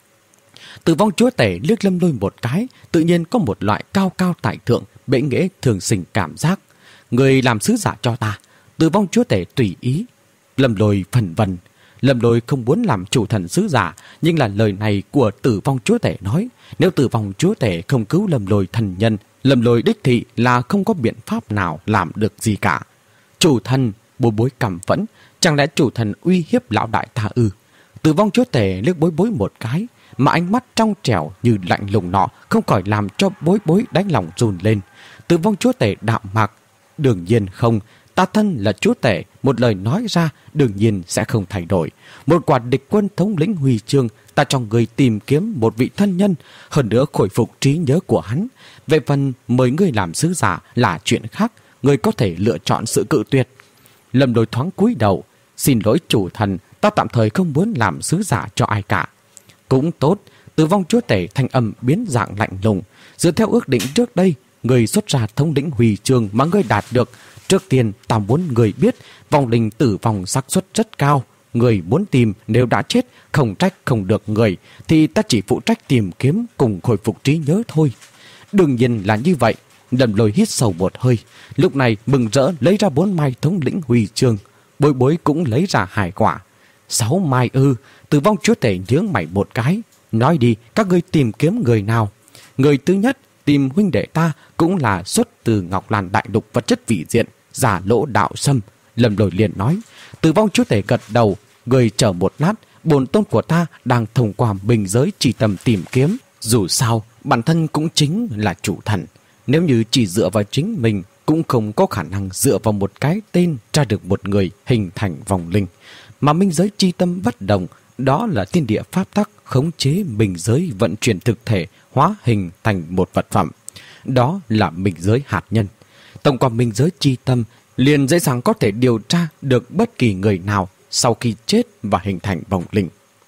Tử vong chúa tể liếc Lâm Lôi một cái, tự nhiên có một loại cao cao tại thượng, bệ nghệ thường sinh cảm giác. Người làm sứ giả cho ta. Tử vong chúa tể tùy ý. Lâm Lôi phần vần. Lâm Lôi không muốn làm chủ thần sứ giả, nhưng là lời này của tử vong chúa tể nói. Nếu tử vong chúa tể không cứu Lâm Lôi thần nhân, Lâm Lôi đích thị là không có biện pháp nào làm được gì cả. Chủ thần! Bối Bối cảm phẫn. Chẳng lẽ chủ thần uy hiếp lão đại ta ư? Tử vong chúa tể liếc Bối Bối một cái, mà ánh mắt trong trẻo như lạnh lùng nọ không khỏi làm cho Bối Bối đánh lòng run lên. Tử vong chúa tể đạm mạc. Đương nhiên không, ta thân là chúa tể, một lời nói ra đương nhiên sẽ không thay đổi. Một quả địch quân thống lĩnh huy chương, ta cho người tìm kiếm một vị thân nhân, hơn nữa khôi phục trí nhớ của hắn. Về phần mời ngươi làm sứ giả là chuyện khác, ngươi có thể lựa chọn sự cự tuyệt. Lâm Lôi thoáng cúi đầu. Xin lỗi chủ thần, ta tạm thời không muốn làm sứ giả cho ai cả. Cũng tốt. Tử vong chúa tể thanh âm biến dạng lạnh lùng. Dựa theo ước định trước đây, người xuất ra thống lĩnh huy chương mà ngươi đạt được. Trước tiên ta muốn người biết vong linh tử vong xác suất rất cao. Người muốn tìm nếu đã chết không trách không được người, thì ta chỉ phụ trách tìm kiếm cùng khôi phục trí nhớ thôi. Đương nhiên là như vậy. Lâm Lôi hít sâu một hơi, lúc này mừng rỡ lấy ra bốn mai thống lĩnh huy chương. Bối Bối cũng lấy ra hai quả. Sáu mai ư? Tử vong chúa tể nhướng mày một cái. Nói đi, các ngươi tìm kiếm người nào? Người thứ nhất tìm huynh đệ ta, cũng là xuất từ Ngọc Làn đại lục vật chất vị diện, giả Lỗ Đạo Sâm. Lâm Lôi liền nói. Tử vong chúa tể gật đầu. Người chờ một lát, bổn tôn của ta đang thông qua bình giới chi tâm tìm kiếm. Dù sao, bản thân cũng chính là chủ thần. Nếu như chỉ dựa vào chính mình, cũng không có khả năng dựa vào một cái tên ra được một người hình thành vong linh. Mà minh giới chi tâm bất đồng, đó là thiên địa pháp tắc khống chế minh giới vận chuyển thực thể hóa hình thành một vật phẩm. Đó là minh giới hạt nhân. Thông qua minh giới chi tâm, liền dễ dàng có thể điều tra được bất kỳ người nào sau khi chết và hình thành vong linh.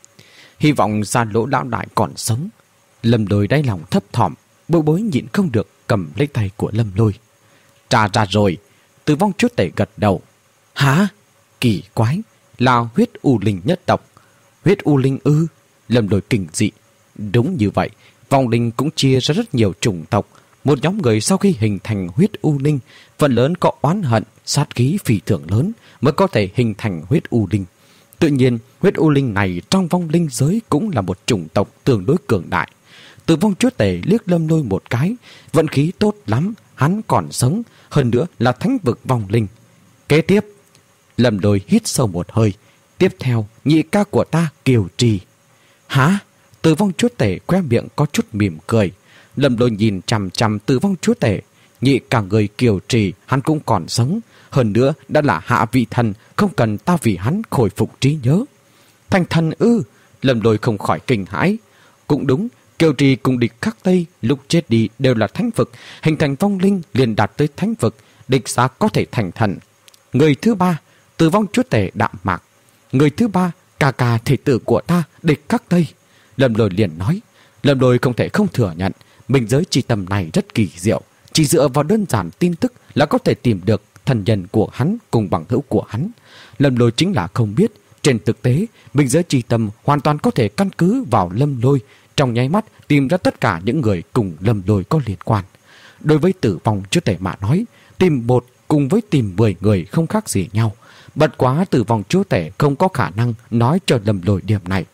Hy vọng Gia Lỗ lão đại còn sống. Lâm Lôi đáy lòng thấp thỏm, Bối Bối nhịn không được cầm lấy tay của Lâm Lôi. Tra ra rồi. Tử vong chúa tể gật đầu. Hả? Kỳ quái, là huyết u linh nhất tộc. Huyết u linh ư? Lâm Lôi kinh dị. Đúng như vậy, vong linh cũng chia ra rất nhiều chủng tộc. Một nhóm người sau khi hình thành huyết u linh, phần lớn có oán hận, sát khí phi thường lớn mới có thể hình thành huyết u linh. Tự nhiên, huyết u linh này trong vong linh giới cũng là một chủng tộc tương đối cường đại. Tử vong chúa tể liếc Lâm Lôi một cái, vận khí tốt lắm, hắn còn sống, hơn nữa là thánh vực vong linh. Kế tiếp, Lâm Lôi hít sâu một hơi. Tiếp theo, nhị ca của ta Kiều Trì. Hả? Tử vong chúa tể khoe miệng có chút mỉm cười. Lâm Lôi nhìn chằm chằm tử vong chúa tể. Nhị cả người Kiều Trì, hắn cũng còn sống. Hơn nữa đã là hạ vị thần, không cần ta vì hắn khôi phục trí nhớ. Thành thần ư? Lâm Lôi không khỏi kinh hãi. Cũng đúng, Kiều Trì cùng địch khắc Tây lúc chết đi đều là thánh vực, hình thành vong linh liền đạt tới thánh vực, địch xác có thể thành thần. Người thứ ba, tử vong chúa tể đạm mạc. Người thứ ba, ca ca thể tử của ta, địch khắc Tây. Lâm Lôi liền nói. Lâm Lôi không thể không thừa nhận, minh giới chi tâm này rất kỳ diệu. Chỉ dựa vào đơn giản tin tức là có thể tìm được thần nhân của hắn cùng bằng hữu của hắn. Lâm Lôi chính là không biết, trên thực tế, minh giới chi tâm hoàn toàn có thể căn cứ vào Lâm Lôi, trong nháy mắt tìm ra tất cả những người cùng Lâm Lôi có liên quan. Đối với tử vong chúa tể mà nói, tìm một cùng với tìm mười người không khác gì nhau. Bất quá tử vong chúa tể không có khả năng nói cho Lâm Lôi điểm này.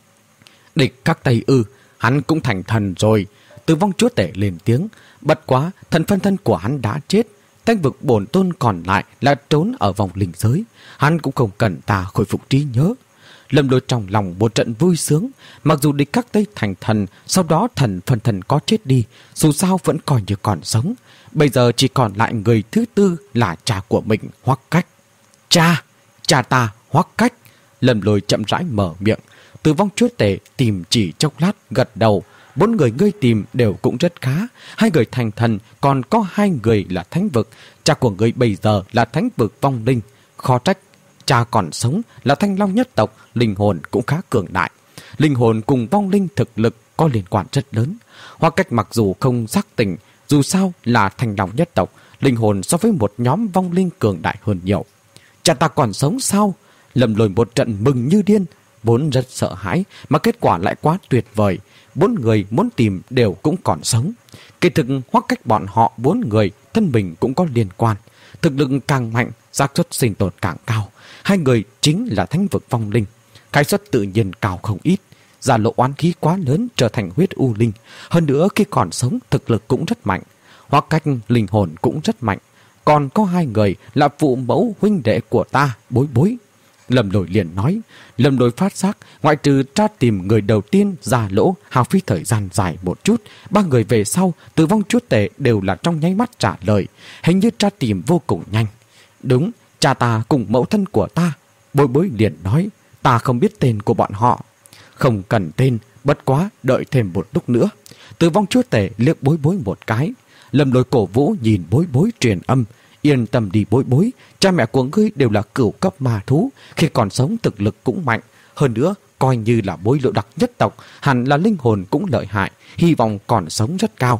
Địch khắc Tây ư? Hắn cũng thành thần rồi. Tử vong chúa tể lên tiếng. Bất quá thần phân thân của hắn đã chết, thánh vực bổn tôn còn lại là trốn ở vòng linh giới. Hắn cũng không cần ta khôi phục trí nhớ. Lâm Lôi trong lòng một trận vui sướng. Mặc dù địch khắc Tây thành thần, sau đó thần phân thân có chết đi, dù sao vẫn coi như còn sống. Bây giờ chỉ còn lại người thứ tư là cha của mình, Hoắc Cách. Cha, cha ta, Hoắc Cách. Lâm Lôi chậm rãi mở miệng. Tử vong chúa tể tìm chỉ chốc lát, gật đầu. Bốn người ngươi tìm đều cũng rất khá. Hai người thành thần, còn có hai người là thánh vực. Cha của ngươi bây giờ là thánh vực vong linh. Khó trách, cha còn sống là thanh long nhất tộc, linh hồn cũng khá cường đại. Linh hồn cùng vong linh thực lực có liên quan rất lớn. Hoắc Cách mặc dù không giác tỉnh, dù sao là thanh long nhất tộc, linh hồn so với một nhóm vong linh cường đại hơn nhiều. Cha ta còn sống sao? Lâm Lôi một trận mừng như điên, vốn rất sợ hãi, mà kết quả lại quá tuyệt vời. Bốn người muốn tìm đều cũng còn sống. Kỳ thực Hoắc Cách bọn họ bốn người thân mình cũng có liên quan. Thực lực càng mạnh, xác suất sinh tồn càng cao. Hai người chính là thánh vực vong linh, khái suất tự nhiên cao không ít. Giả lộ oán khí quá lớn trở thành huyết u linh. Hơn nữa khi còn sống thực lực cũng rất mạnh. Hoắc Cách linh hồn cũng rất mạnh. Còn có hai người là phụ mẫu huynh đệ của ta, Bối Bối. Lâm Lôi liền nói. Lâm Lôi phát giác, ngoại trừ tra tìm người đầu tiên Giả Lỗ hao phí thời gian dài một chút, ba người về sau tử vong chúa tể đều là trong nháy mắt trả lời, hình như tra tìm vô cùng nhanh. Đúng, cha ta cùng mẫu thân của ta. Bối Bối liền nói. Ta không biết tên của bọn họ. Không cần tên, bất quá đợi thêm một lúc nữa. Tử vong chúa tể liếc Bối Bối một cái. Lâm Lôi cổ vũ nhìn Bối Bối truyền âm. Yên tâm đi Bối Bối, cha mẹ của ngươi đều là cửu cấp ma thú, khi còn sống thực lực cũng mạnh. Hơn nữa, coi như là Bối Lộ Đặc nhất tộc, hẳn là linh hồn cũng lợi hại, hy vọng còn sống rất cao.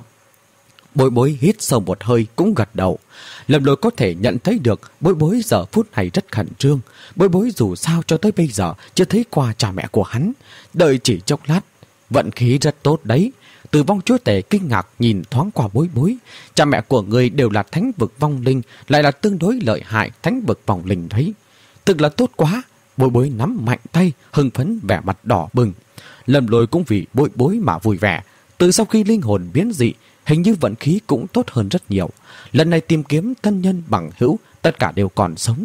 Bối Bối hít sâu một hơi cũng gật đầu. Lâm Lôi có thể nhận thấy được Bối Bối giờ phút này rất khẩn trương. Bối Bối dù sao cho tới bây giờ chưa thấy qua cha mẹ của hắn. Đợi chỉ chốc lát, vận khí rất tốt đấy. Tử vong chúa tể kinh ngạc nhìn thoáng qua Bối Bối. Cha mẹ của người đều là thánh vực vong linh, lại là tương đối lợi hại thánh vực vong linh đấy. Thực là tốt quá. Bối Bối nắm mạnh tay, hưng phấn vẻ mặt đỏ bừng. Lâm Lôi cũng vì Bối Bối mà vui vẻ. Từ sau khi linh hồn biến dị, hình như vận khí cũng tốt hơn rất nhiều. Lần này tìm kiếm thân nhân bằng hữu, tất cả đều còn sống.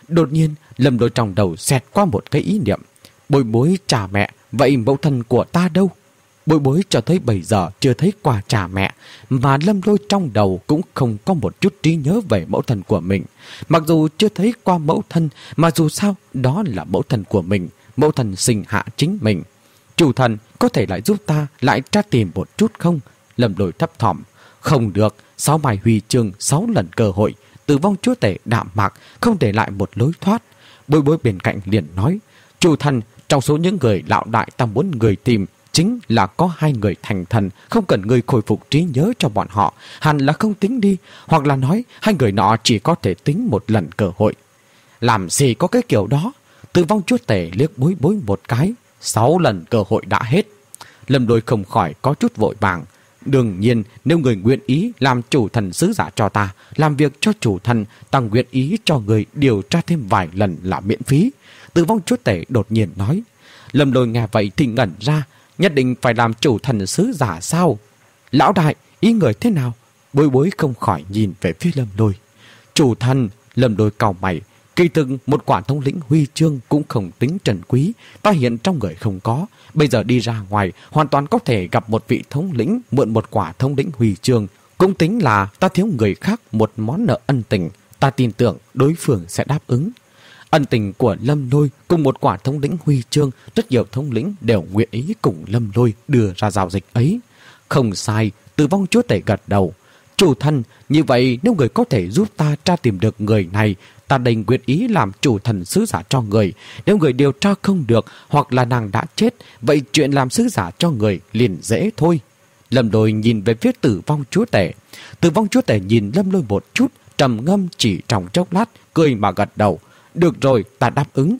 Đột nhiên, Lâm Lôi trong đầu xẹt qua một cái ý niệm. Bối bối cha mẹ, vậy mẫu thân của ta đâu? Bối bối cho tới bây giờ chưa thấy qua cha mẹ, mà Lâm Lôi trong đầu cũng không có một chút trí nhớ về mẫu thân của mình. Mặc dù chưa thấy qua mẫu thân, mà dù sao đó là mẫu thân của mình, mẫu thân sinh hạ chính mình. Chủ thần có thể lại giúp ta lại tra tìm một chút không? Lâm Lôi thấp thỏm. Không được, sáu bài huy chương, sáu lần cơ hội, Tử Vong Chúa Tể đạm mạc, không để lại một lối thoát. Bối bối bên cạnh liền nói, chủ thần, trong số những người lão đại ta muốn người tìm, chính là có hai người thành thần, không cần người khôi phục trí nhớ cho bọn họ, hẳn là không tính đi, hoặc là nói hai người nọ chỉ có thể tính một lần cơ hội. Làm gì có cái kiểu đó? Tử Vong Chúa Tể liếc bối bối một cái, sáu lần cơ hội đã hết. Lâm Lôi không khỏi có chút vội vàng. Đương nhiên, nếu người nguyện ý làm chủ thần sứ giả cho ta, làm việc cho chủ thần, ta nguyện ý cho người điều tra thêm vài lần là miễn phí. Tử Vong Chúa Tể đột nhiên nói. Lâm Lôi nghe vậy thì ngẩn ra, nhất định phải làm chủ thần sứ giả sao? Lão đại, ý người thế nào? Bối bối không khỏi nhìn về phía Lâm Lôi. Chủ thần, Lâm Lôi cau mày. Kỳ thực một quả thống lĩnh huy chương cũng không tính trân quý, ta hiện trong người không có. Bây giờ đi ra ngoài, hoàn toàn có thể gặp một vị thống lĩnh mượn một quả thống lĩnh huy chương. Cũng tính là ta thiếu người khác một món nợ ân tình, ta tin tưởng đối phương sẽ đáp ứng. Ân tình của Lâm Lôi cùng một quả thống lĩnh huy chương, rất nhiều thống lĩnh đều nguyện ý cùng Lâm Lôi đưa ra giao dịch ấy. Không sai, Tử Vong Chúa Tể gật đầu. Chủ thần, như vậy nếu người có thể giúp ta tra tìm được người này, ta đành nguyện ý làm chủ thần sứ giả cho người. Nếu người điều tra không được hoặc là nàng đã chết, vậy chuyện làm sứ giả cho người liền dễ thôi. Lâm Lôi nhìn về phía Tử Vong Chúa Tể. Tử Vong Chúa Tể nhìn Lâm Lôi một chút, trầm ngâm chỉ trong chốc lát, cười mà gật đầu. Được rồi, ta đáp ứng.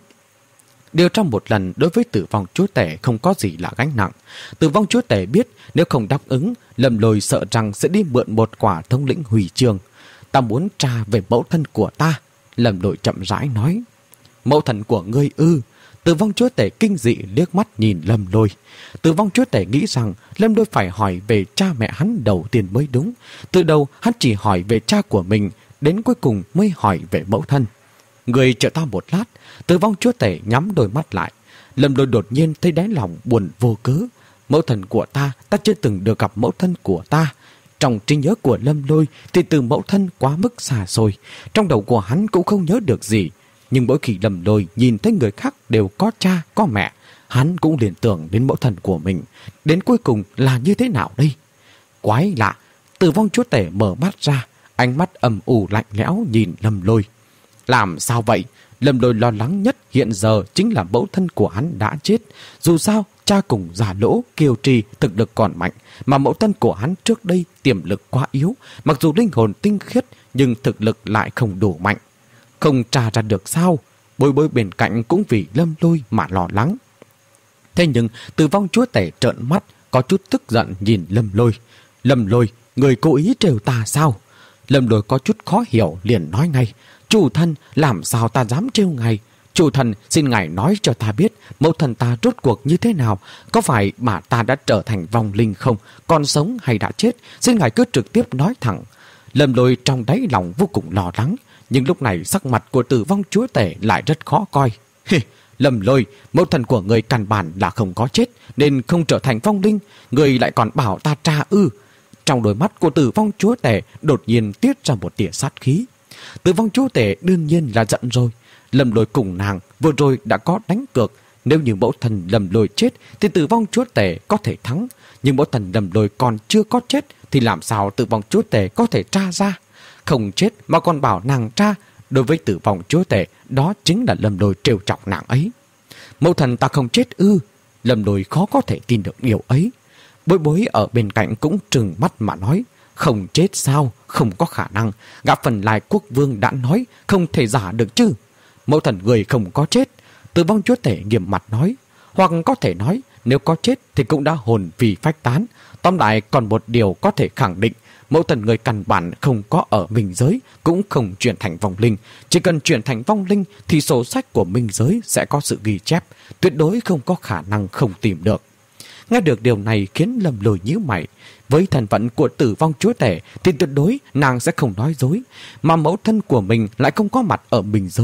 Điều tra một lần đối với Tử Vong Chúa Tể không có gì là gánh nặng. Tử Vong Chúa Tể biết nếu không đáp ứng, Lâm Lôi sợ rằng sẽ đi mượn một quả thống lĩnh huy chương. Ta muốn tra về mẫu thân của ta. Lâm Lôi chậm rãi nói. Mẫu thân của ngươi ư? Tử Vong Chúa Tể kinh dị liếc mắt nhìn Lâm Lôi. Tử Vong Chúa Tể nghĩ rằng Lâm Lôi phải hỏi về cha mẹ hắn đầu tiên mới đúng. Từ đầu hắn chỉ hỏi về cha của mình, đến cuối cùng mới hỏi về mẫu thân. Người chờ ta một lát. Tử Vong Chúa Tể nhắm đôi mắt lại. Lâm Lôi đột nhiên thấy đáy lòng buồn vô cớ. Mẫu thân của ta, ta chưa từng được gặp mẫu thân của ta. Trong trí nhớ của Lâm Lôi thì từ mẫu thân quá mức xa xôi. Trong đầu của hắn cũng không nhớ được gì. Nhưng mỗi khi Lâm Lôi nhìn thấy người khác đều có cha, có mẹ, hắn cũng liền tưởng đến mẫu thân của mình. Đến cuối cùng là như thế nào đây? Quái lạ. Tử Vong Chúa Tể mở mắt ra, ánh mắt âm u lạnh lẽo nhìn Lâm Lôi. Làm sao vậy? Lâm Lôi lo lắng nhất hiện giờ chính là mẫu thân của hắn đã chết. Dù sao, cha cùng Giả Lỗ, Kiều Trì thực lực còn mạnh, mà mẫu thân của hắn trước đây tiềm lực quá yếu. Mặc dù linh hồn tinh khiết, nhưng thực lực lại không đủ mạnh. Không tra ra được sao? Bối bối bên cạnh cũng vì Lâm Lôi mà lo lắng. Thế nhưng Tử Vong Chúa Tể trợn mắt, có chút tức giận nhìn Lâm Lôi. Lâm Lôi, người cố ý trêu ta sao? Lâm Lôi có chút khó hiểu liền nói ngay. Chủ thần, làm sao ta dám trêu ngài? Chủ thần, xin ngài nói cho ta biết mẫu thần ta rốt cuộc như thế nào? Có phải bà ta đã trở thành vong linh không? Còn sống hay đã chết? Xin ngài cứ trực tiếp nói thẳng. Lâm Lôi trong đáy lòng vô cùng lo lắng. Nhưng lúc này sắc mặt của Tử Vong Chúa Tể lại rất khó coi. Lâm Lôi, mẫu thần của người căn bản là không có chết, nên không trở thành vong linh. Người lại còn bảo ta tra ư? Trong đôi mắt của Tử Vong Chúa Tể đột nhiên tiết ra một tia sát khí. Tử Vong Chúa Tể đương nhiên là giận rồi. Lâm Lôi cùng nàng vừa rồi đã có đánh cược. Nếu như mẫu thần Lâm Lôi chết thì Tử Vong Chúa Tể có thể thắng. Nhưng mẫu thần Lâm Lôi còn chưa có chết thì làm sao Tử Vong Chúa Tể có thể tra ra? Không chết mà còn bảo nàng tra. Đối với Tử Vong Chúa Tể, đó chính là Lâm Lôi trêu chọc nàng ấy. Mẫu thần ta không chết ư? Lâm Lôi khó có thể tin được điều ấy. Bối bối ở bên cạnh cũng trừng mắt mà nói. Không chết sao? Không có khả năng. Gã Phần Lai Quốc Vương đã nói không thể giả được chứ. Mẫu thần người không có chết. Tử Vong Chúa Tể nghiêm mặt nói. Hoặc có thể nói nếu có chết thì cũng đã hồn vì phách tán. Tóm lại còn một điều có thể khẳng định. Mẫu thần người căn bản không có ở minh giới, cũng không chuyển thành vong linh. Chỉ cần chuyển thành vong linh thì sổ sách của minh giới sẽ có sự ghi chép. Tuyệt đối không có khả năng không tìm được. Nghe được điều này khiến Lâm Lôi nhíu mày. Với thân phận của Tử Vong Chúa Tể thì tuyệt đối nàng sẽ không nói dối. Mà mẫu thân của mình lại không có mặt ở minh giới.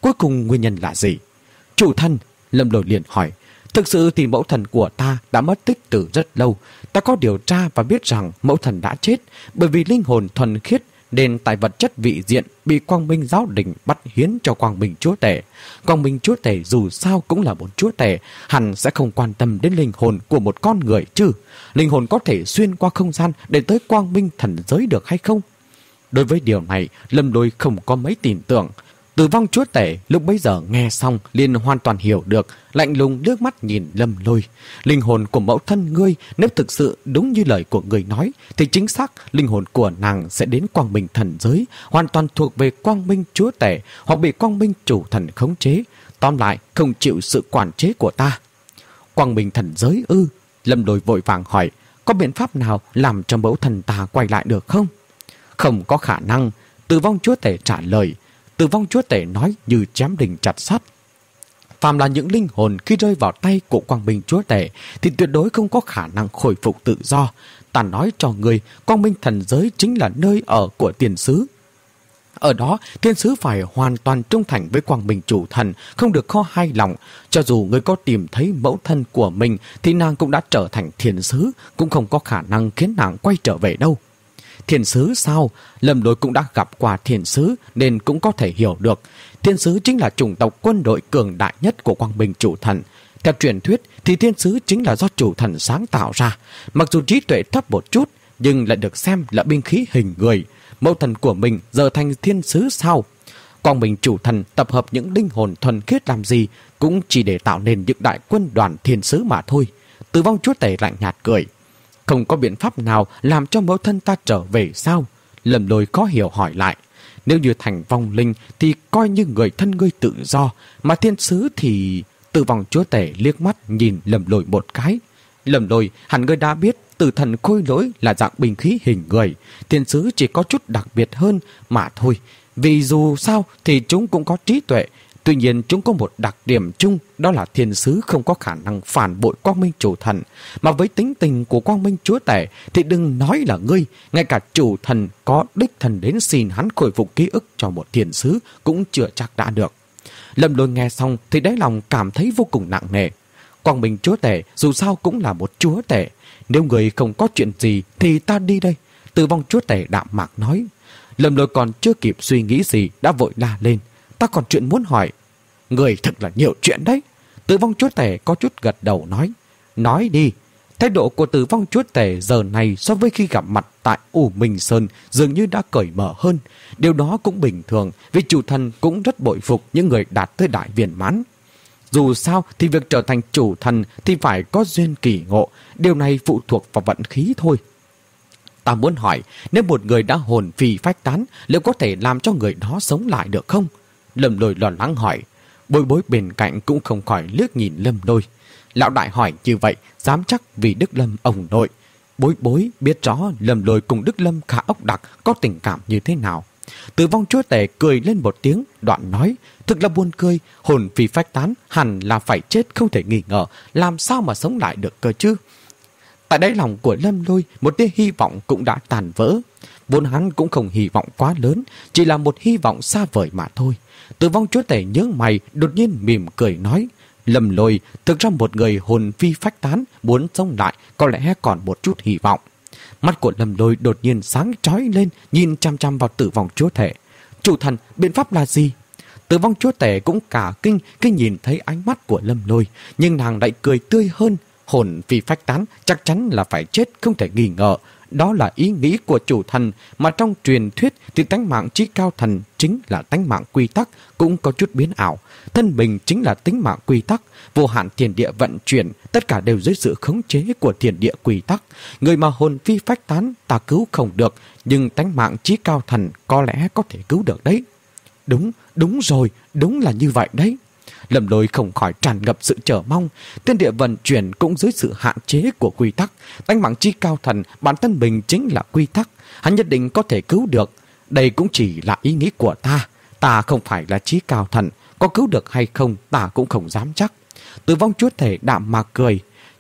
cuối cùng nguyên nhân là gì? Chủ thần, Lâm Lôi liền hỏi. Thực sự thì mẫu thần của ta đã mất tích từ rất lâu. Ta có điều tra và biết rằng mẫu thần đã chết bởi vì linh hồn thuần khiết nên tại vật chất vị diện bị Quang Minh giáo đình bắt hiến cho Quang Minh chúa tể. Quang Minh chúa tể dù sao cũng là một chúa tể, hẳn sẽ không quan tâm đến linh hồn của một con người chứ. Linh hồn có thể xuyên qua không gian để tới Quang Minh thần giới được hay không? Đối với điều này, Lâm Lôi không có mấy tin tưởng. Tử vong chúa tể lúc bấy giờ nghe xong liền hoàn toàn hiểu được, lạnh lùng nước mắt nhìn Lâm Lôi. Linh hồn của mẫu thân ngươi nếu thực sự đúng như lời của người nói thì chính xác linh hồn của nàng sẽ đến Quang Minh thần giới, hoàn toàn thuộc về Quang Minh chúa tể hoặc bị Quang Minh chủ thần khống chế. Tóm lại không chịu sự quản chế của ta. Quang Minh thần giới ư? Lâm Lôi vội vàng hỏi, có biện pháp nào làm cho mẫu thần ta quay lại được không? Không có khả năng, Tử vong chúa tể trả lời. Tử vong chúa tể nói như chém đinh chặt sắt. Phàm là những linh hồn khi rơi vào tay của Quang Minh chúa tể thì tuyệt đối không có khả năng khôi phục tự do. Ta nói cho người, Quang Minh thần giới chính là nơi ở của thiên sứ. Ở đó, thiên sứ phải hoàn toàn trung thành với Quang Minh chủ thần, không được kho hai lòng. Cho dù người có tìm thấy mẫu thân của mình thì nàng cũng đã trở thành thiên sứ, cũng không có khả năng khiến nàng quay trở về đâu. Thiên sứ sao? Lâm Lôi cũng đã gặp qua thiên sứ nên cũng có thể hiểu được. Thiên sứ chính là chủng tộc quân đội cường đại nhất của Quang Minh chủ thần. Theo truyền thuyết thì thiên sứ chính là do chủ thần sáng tạo ra. Mặc dù trí tuệ thấp một chút nhưng lại được xem là binh khí hình người. Mẫu thần của mình giờ thành thiên sứ sao? Quang Minh chủ thần tập hợp những linh hồn thuần khiết làm gì cũng chỉ để tạo nên những đại quân đoàn thiên sứ mà thôi. Tử vong chúa tể lạnh nhạt cười. Không có biện pháp nào làm cho mẫu thân ta trở về sao? Lâm Lôi khó hiểu hỏi lại. Nếu như thành vong linh thì coi như người thân ngươi tự do, mà thiên sứ thì... Tử vong chúa tể liếc mắt nhìn Lâm Lôi một cái. Lâm Lôi, hẳn ngươi đã biết tử thần khôi lỗi là dạng binh khí hình người, thiên sứ chỉ có chút đặc biệt hơn mà thôi. Vì dù sao thì chúng cũng có trí tuệ. Tuy nhiên chúng có một đặc điểm chung, đó là thiên sứ không có khả năng phản bội Quang Minh chủ thần. Mà với tính tình của Quang Minh chúa tể thì đừng nói là ngươi, ngay cả chủ thần có đích thần đến xin hắn khôi phục ký ức cho một thiên sứ cũng chưa chắc đã được. Lâm Lôi nghe xong thì đáy lòng cảm thấy vô cùng nặng nề. Quang Minh chúa tể dù sao cũng là một chúa tể. Nếu người không có chuyện gì thì ta đi đây. Tử vong chúa tể đạm mạc nói. Lâm Lôi còn chưa kịp suy nghĩ gì đã vội la lên. Ta còn chuyện muốn hỏi. Người thật là nhiều chuyện đấy. Tử vong chúa tể có chút gật đầu nói. Nói đi. Thái độ của tử vong chúa tể giờ này so với khi gặp mặt tại U Minh Sơn dường như đã cởi mở hơn. Điều đó cũng bình thường vì chủ thần cũng rất bội phục những người đạt tới đại viên mãn. Dù sao thì việc trở thành chủ thần thì phải có duyên kỳ ngộ. Điều này phụ thuộc vào vận khí thôi. Ta muốn hỏi, nếu một người đã hồn phi phách tán, liệu có thể làm cho người đó sống lại được không? Lâm Lôi lo lắng hỏi. Bối Bối bên cạnh cũng không khỏi liếc nhìn Lâm Lôi. Lão đại hỏi như vậy, dám chắc vì Đức Lâm ông nội. Bối Bối biết rõ Lâm Lôi cùng Đức Lâm khả ốc đặc có tình cảm như thế nào. Tử vong chúa tể cười lên một tiếng, đoạn nói. Thực là buồn cười, hồn phi phách tán hẳn là phải chết không thể nghi ngờ, làm sao mà sống lại được cơ chứ? Tại đáy lòng của Lâm Lôi, một tia hy vọng cũng đã tàn vỡ. Vốn hắn cũng không hy vọng quá lớn, chỉ là một hy vọng xa vời mà thôi. Tử vong chúa tể nhớ mày, đột nhiên mỉm cười nói. Lâm Lôi, thực ra một người hồn phi phách tán muốn sống lại có lẽ còn một chút hy vọng. Mắt của Lâm Lôi đột nhiên sáng chói lên, nhìn chăm chăm vào tử vong chúa tể. Chủ thần, biện pháp là gì? Tử vong chúa tể cũng cả kinh khi nhìn thấy ánh mắt của Lâm Lôi, nhưng nàng lại cười tươi hơn. Hồn phi phách tán chắc chắn là phải chết không thể nghi ngờ. Đó là ý nghĩ của chủ thần, mà trong truyền thuyết thì tánh mạng chí cao thần chính là tánh mạng quy tắc, cũng có chút biến ảo. Thân mình chính là tính mạng quy tắc, vô hạn thiên địa vận chuyển, tất cả đều dưới sự khống chế của thiên địa quy tắc. Người mà hồn phi phách tán ta cứu không được, nhưng tánh mạng chí cao thần có lẽ có thể cứu được đấy. Đúng, đúng rồi, đúng là như vậy đấy. Lâm Lôi không khỏi tràn ngập sự chờ mong. Thiên địa vận chuyển cũng dưới sự hạn chế của quy tắc. Tánh mạng chí cao thần bản thân mình chính là quy tắc, hắn nhất định có thể cứu được. Đây cũng chỉ là ý nghĩ của ta. Ta không phải là chí cao thần, có cứu được hay không ta cũng không dám chắc. Tử vong chúa tể đạm mạc cười.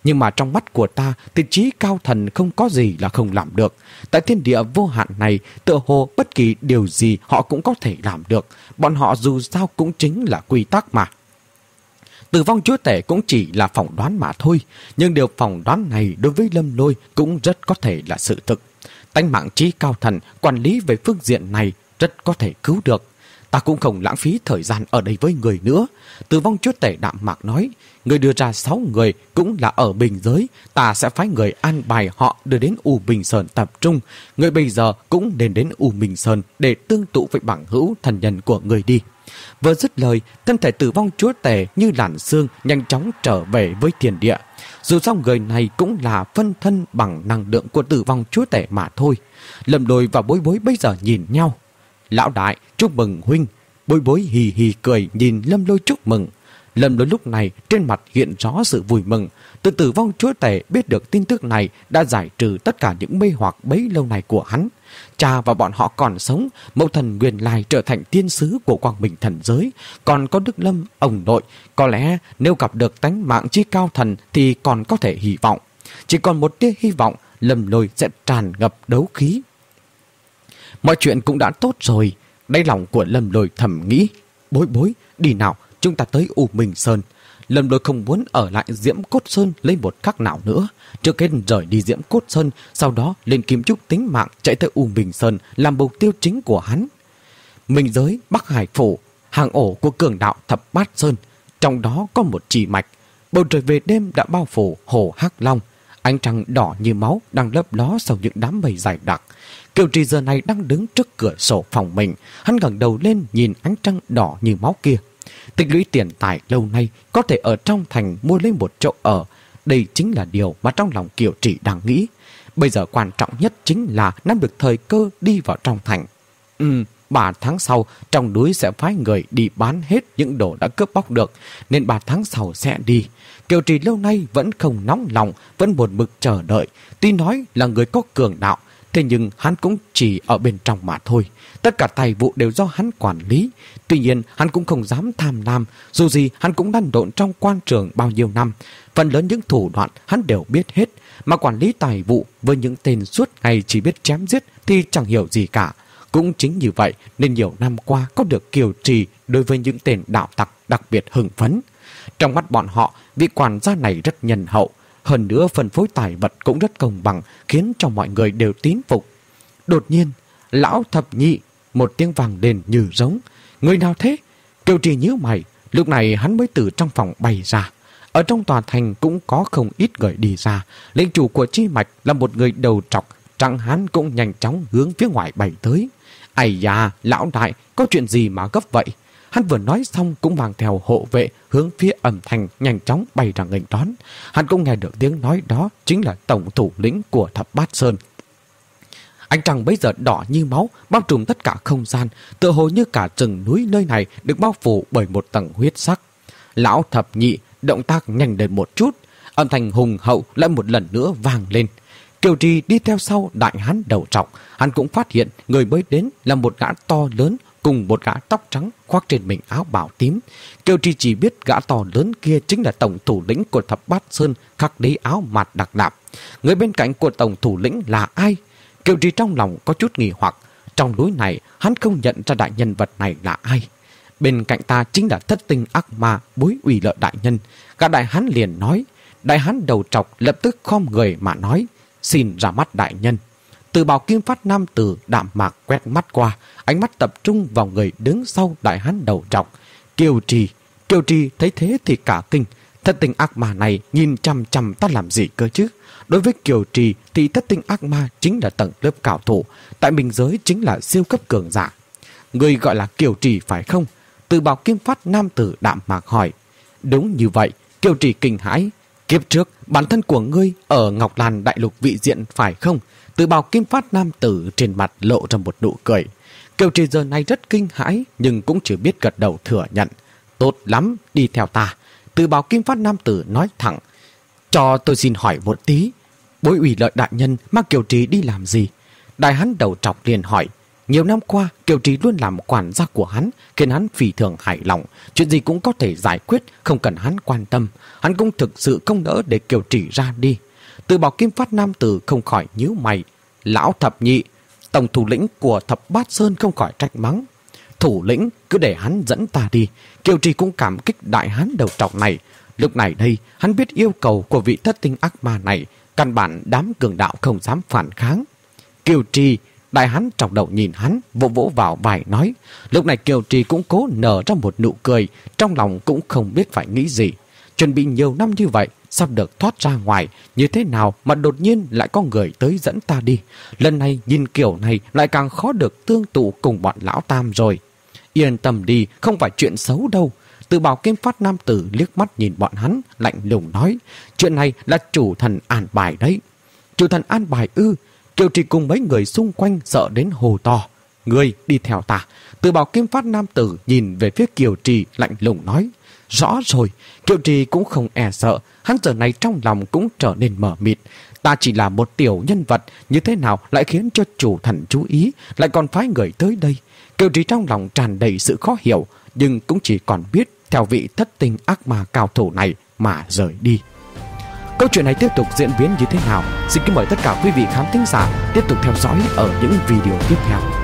Nhưng mà trong mắt của ta thì trí cao thần không có gì là không làm được. Tại thiên địa vô hạn này, tựa hồ bất kỳ điều gì họ cũng có thể làm được. Bọn họ dù sao cũng chính là quy tắc mà. Tử vong chúa tể cũng chỉ là phỏng đoán mà thôi. Nhưng điều phỏng đoán này đối với Lâm Lôi cũng rất có thể là sự thực. Tánh mạng trí cao thần quản lý về phương diện này rất có thể cứu được. Ta cũng không lãng phí thời gian ở đây với người nữa. Tử vong chúa tể đạm mạc nói, người đưa ra sáu người cũng là ở Bình Giới. Ta sẽ phái người an bài họ đưa đến U Bình Sơn tập trung. Người bây giờ cũng nên đến U Bình Sơn để tương tụ với bằng hữu thần nhân của người đi. Vừa dứt lời, thân thể tử vong chúa tể như làn sương nhanh chóng trở về với thiên địa. Dù sao người này cũng là phân thân bằng năng lượng của tử vong chúa tể mà thôi. Lâm Lôi và Bối Bối bây giờ nhìn nhau. Lão đại, chúc mừng huynh. Bối Bối hì hì cười nhìn Lâm Lôi chúc mừng. Lâm Lôi lúc này trên mặt hiện rõ sự vui mừng. Từ tử vong chúa tể biết được tin tức này đã giải trừ tất cả những mê hoặc bấy lâu này của hắn. Cha và bọn họ còn sống, mẫu thần nguyên lai trở thành tiên sứ của quang minh thần giới. Còn có Đức Lâm, ông nội, có lẽ nếu gặp được tánh mạng chi cao thần thì còn có thể hy vọng. Chỉ còn một tia hy vọng, Lâm Lôi sẽ tràn ngập đấu khí. Mọi chuyện cũng đã tốt rồi. Đáy lòng của Lâm Lôi thầm nghĩ, Bối Bối, đi nào, chúng ta tới U Minh Sơn. Lâm Lôi không muốn ở lại Diễm Cốt Sơn lấy một khắc nào nữa. Trước hết rời đi Diễm Cốt Sơn, sau đó lên kiếm trúc tính mạng chạy tới U Minh Sơn làm mục tiêu chính của hắn. Minh Giới, Bắc Hải Phủ, hàng ổ của cường đạo Thập Bát Sơn, trong đó có một chỉ mạch. Bầu trời về đêm đã bao phủ hồ Hắc Long. Ánh trăng đỏ như máu đang lấp ló sau những đám mây dày đặc. Kiều Trì giờ này đang đứng trước cửa sổ phòng mình. Hắn ngẩng đầu lên nhìn ánh trăng đỏ như máu kia. Tích lũy tiền tài lâu nay có thể ở trong thành mua lấy một chỗ ở. Đây chính là điều mà trong lòng Kiều Trì đang nghĩ. Bây giờ quan trọng nhất chính là nắm được thời cơ đi vào trong thành. Ừ, ba tháng sau trong núi sẽ phái người đi bán hết những đồ đã cướp bóc được, nên ba tháng sau sẽ đi. Kiều Trì lâu nay vẫn không nóng lòng, vẫn buồn bực chờ đợi. Tuy nói là người có cường đạo, thế nhưng hắn cũng chỉ ở bên trong mà thôi. Tất cả tài vụ đều do hắn quản lý. Tuy nhiên hắn cũng không dám tham lam. Dù gì hắn cũng lăn lộn trong quan trường bao nhiêu năm. Phần lớn những thủ đoạn hắn đều biết hết. Mà quản lý tài vụ với những tên suốt ngày chỉ biết chém giết thì chẳng hiểu gì cả. Cũng chính như vậy nên nhiều năm qua có được Kiều Trì đối với những tên đạo tặc đặc biệt hưng phấn. Trong mắt bọn họ, vị quản gia này rất nhân hậu. Hơn nữa phân phối tài vật cũng rất công bằng, khiến cho mọi người đều tín phục. Đột nhiên, lão thập nhị, một tiếng vang lên như giống. Người nào thế? Kiều Trì nhíu mày, lúc này hắn mới từ trong phòng bay ra. Ở trong tòa thành cũng có không ít người đi ra. Lệnh chủ của chi mạch là một người đầu trọc, trắng hắn cũng nhanh chóng hướng phía ngoài bay tới. Ây da, lão đại, có chuyện gì mà gấp vậy? Hắn vừa nói xong cũng mang theo hộ vệ hướng phía âm thanh nhanh chóng bay ra nghênh đón. Hắn cũng nghe được tiếng nói đó chính là tổng thủ lĩnh của Thập Bát Sơn. Ánh trăng bây giờ đỏ như máu, bao trùm tất cả không gian, tựa hồ như cả rừng núi nơi này được bao phủ bởi một tầng huyết sắc. Lão thập nhị động tác nhanh lên một chút, âm thanh hùng hậu lại một lần nữa vang lên. Kiều Trì đi theo sau đại hán đầu trọc, hắn cũng phát hiện người mới đến là một gã to lớn cùng một gã tóc trắng khoác trên mình áo bào tím. Kiều Trì chỉ biết gã to lớn kia chính là tổng thủ lĩnh của Thập Bát Sơn khắc đế áo mạt đặc lạp. Người bên cạnh của tổng thủ lĩnh là ai? Kiều Trì trong lòng có chút nghi hoặc. Trong núi này hắn không nhận ra đại nhân vật này là ai. Bên cạnh ta chính là thất tinh ác ma Bối Ủy Lợi đại nhân. Gã đại hán liền nói. Đại hán đầu trọc lập tức khom người mà nói, xin ra mắt đại nhân. Từ bào kim phát nam tử đạm mạc quét mắt qua, ánh mắt tập trung vào người đứng sau đại hán đầu trọc. Kiều Trì. Kiều Trì thấy thế thì cả kinh. Thất tinh ác ma này nhìn chằm chằm ta làm gì cơ chứ? Đối với Kiều Trì thì thất tinh ác ma chính là tầng lớp cao thủ, tại Minh Giới chính là siêu cấp cường giả. Người gọi là Kiều Trì phải không? Từ bào kim phát nam tử đạm mạc hỏi. Đúng như vậy. Kiều Trì kinh hãi. Kiếp trước bản thân của ngươi ở Ngọc Lan đại lục vị diện phải không? Từ bào kim phát nam tử trên mặt lộ ra một nụ cười. Kiều Trì giờ này rất kinh hãi nhưng cũng chỉ biết gật đầu thừa nhận. Tốt lắm, đi theo ta. Từ bào kim phát nam tử nói thẳng. Cho tôi xin hỏi một tí. Bối Ủy Lợi đại nhân mang Kiều Trì đi làm gì? Đại hán đầu trọc liền hỏi. Nhiều năm qua, Kiều Trì luôn làm quản gia của hắn, khiến hắn phi thường hài lòng. Chuyện gì cũng có thể giải quyết, không cần hắn quan tâm. Hắn cũng thực sự không đỡ để Kiều Trì ra đi. Từ Bảo Kim Phát nam tử không khỏi nhíu mày. Lão thập nhị, tổng thủ lĩnh của thập bát sơn không khỏi trách mắng. Thủ lĩnh, cứ để hắn dẫn ta đi. Kiều Trì cũng cảm kích đại hán đầu trọc này. Lúc này đây, hắn biết yêu cầu của vị thất tinh ác ma này, căn bản đám cường đạo không dám phản kháng. Kiều Trì, đại hán trọc đầu nhìn hắn, vỗ vỗ vào vai nói. Lúc này Kiều Trì cũng cố nở ra một nụ cười, trong lòng cũng không biết phải nghĩ gì. Chuẩn bị nhiều năm như vậy, sắp được thoát ra ngoài, như thế nào mà đột nhiên lại có người tới dẫn ta đi. Lần này nhìn kiểu này lại càng khó được tương tụ cùng bọn lão tam rồi. Yên tâm đi, không phải chuyện xấu đâu. Từ Bảo Kim Phát nam tử liếc mắt nhìn bọn hắn, lạnh lùng nói. Chuyện này là chủ thần an bài đấy. Chủ thần an bài ư? Kiều Trì cùng mấy người xung quanh sợ đến hồ to. Ngươi đi theo ta. Từ Bảo Kim Phát nam tử nhìn về phía Kiều Trì lạnh lùng nói. Rõ rồi, Kiều Trì cũng không e sợ. Hắn giờ này trong lòng cũng trở nên mờ mịt. Ta chỉ là một tiểu nhân vật, như thế nào lại khiến cho chủ thần chú ý, lại còn phái người tới đây. Kiều Trì trong lòng tràn đầy sự khó hiểu, nhưng cũng chỉ còn biết theo vị thất tinh ác ma cao thủ này mà rời đi. Câu chuyện này tiếp tục diễn biến như thế nào? Xin kính mời tất cả quý vị khán thính giả tiếp tục theo dõi ở những video tiếp theo.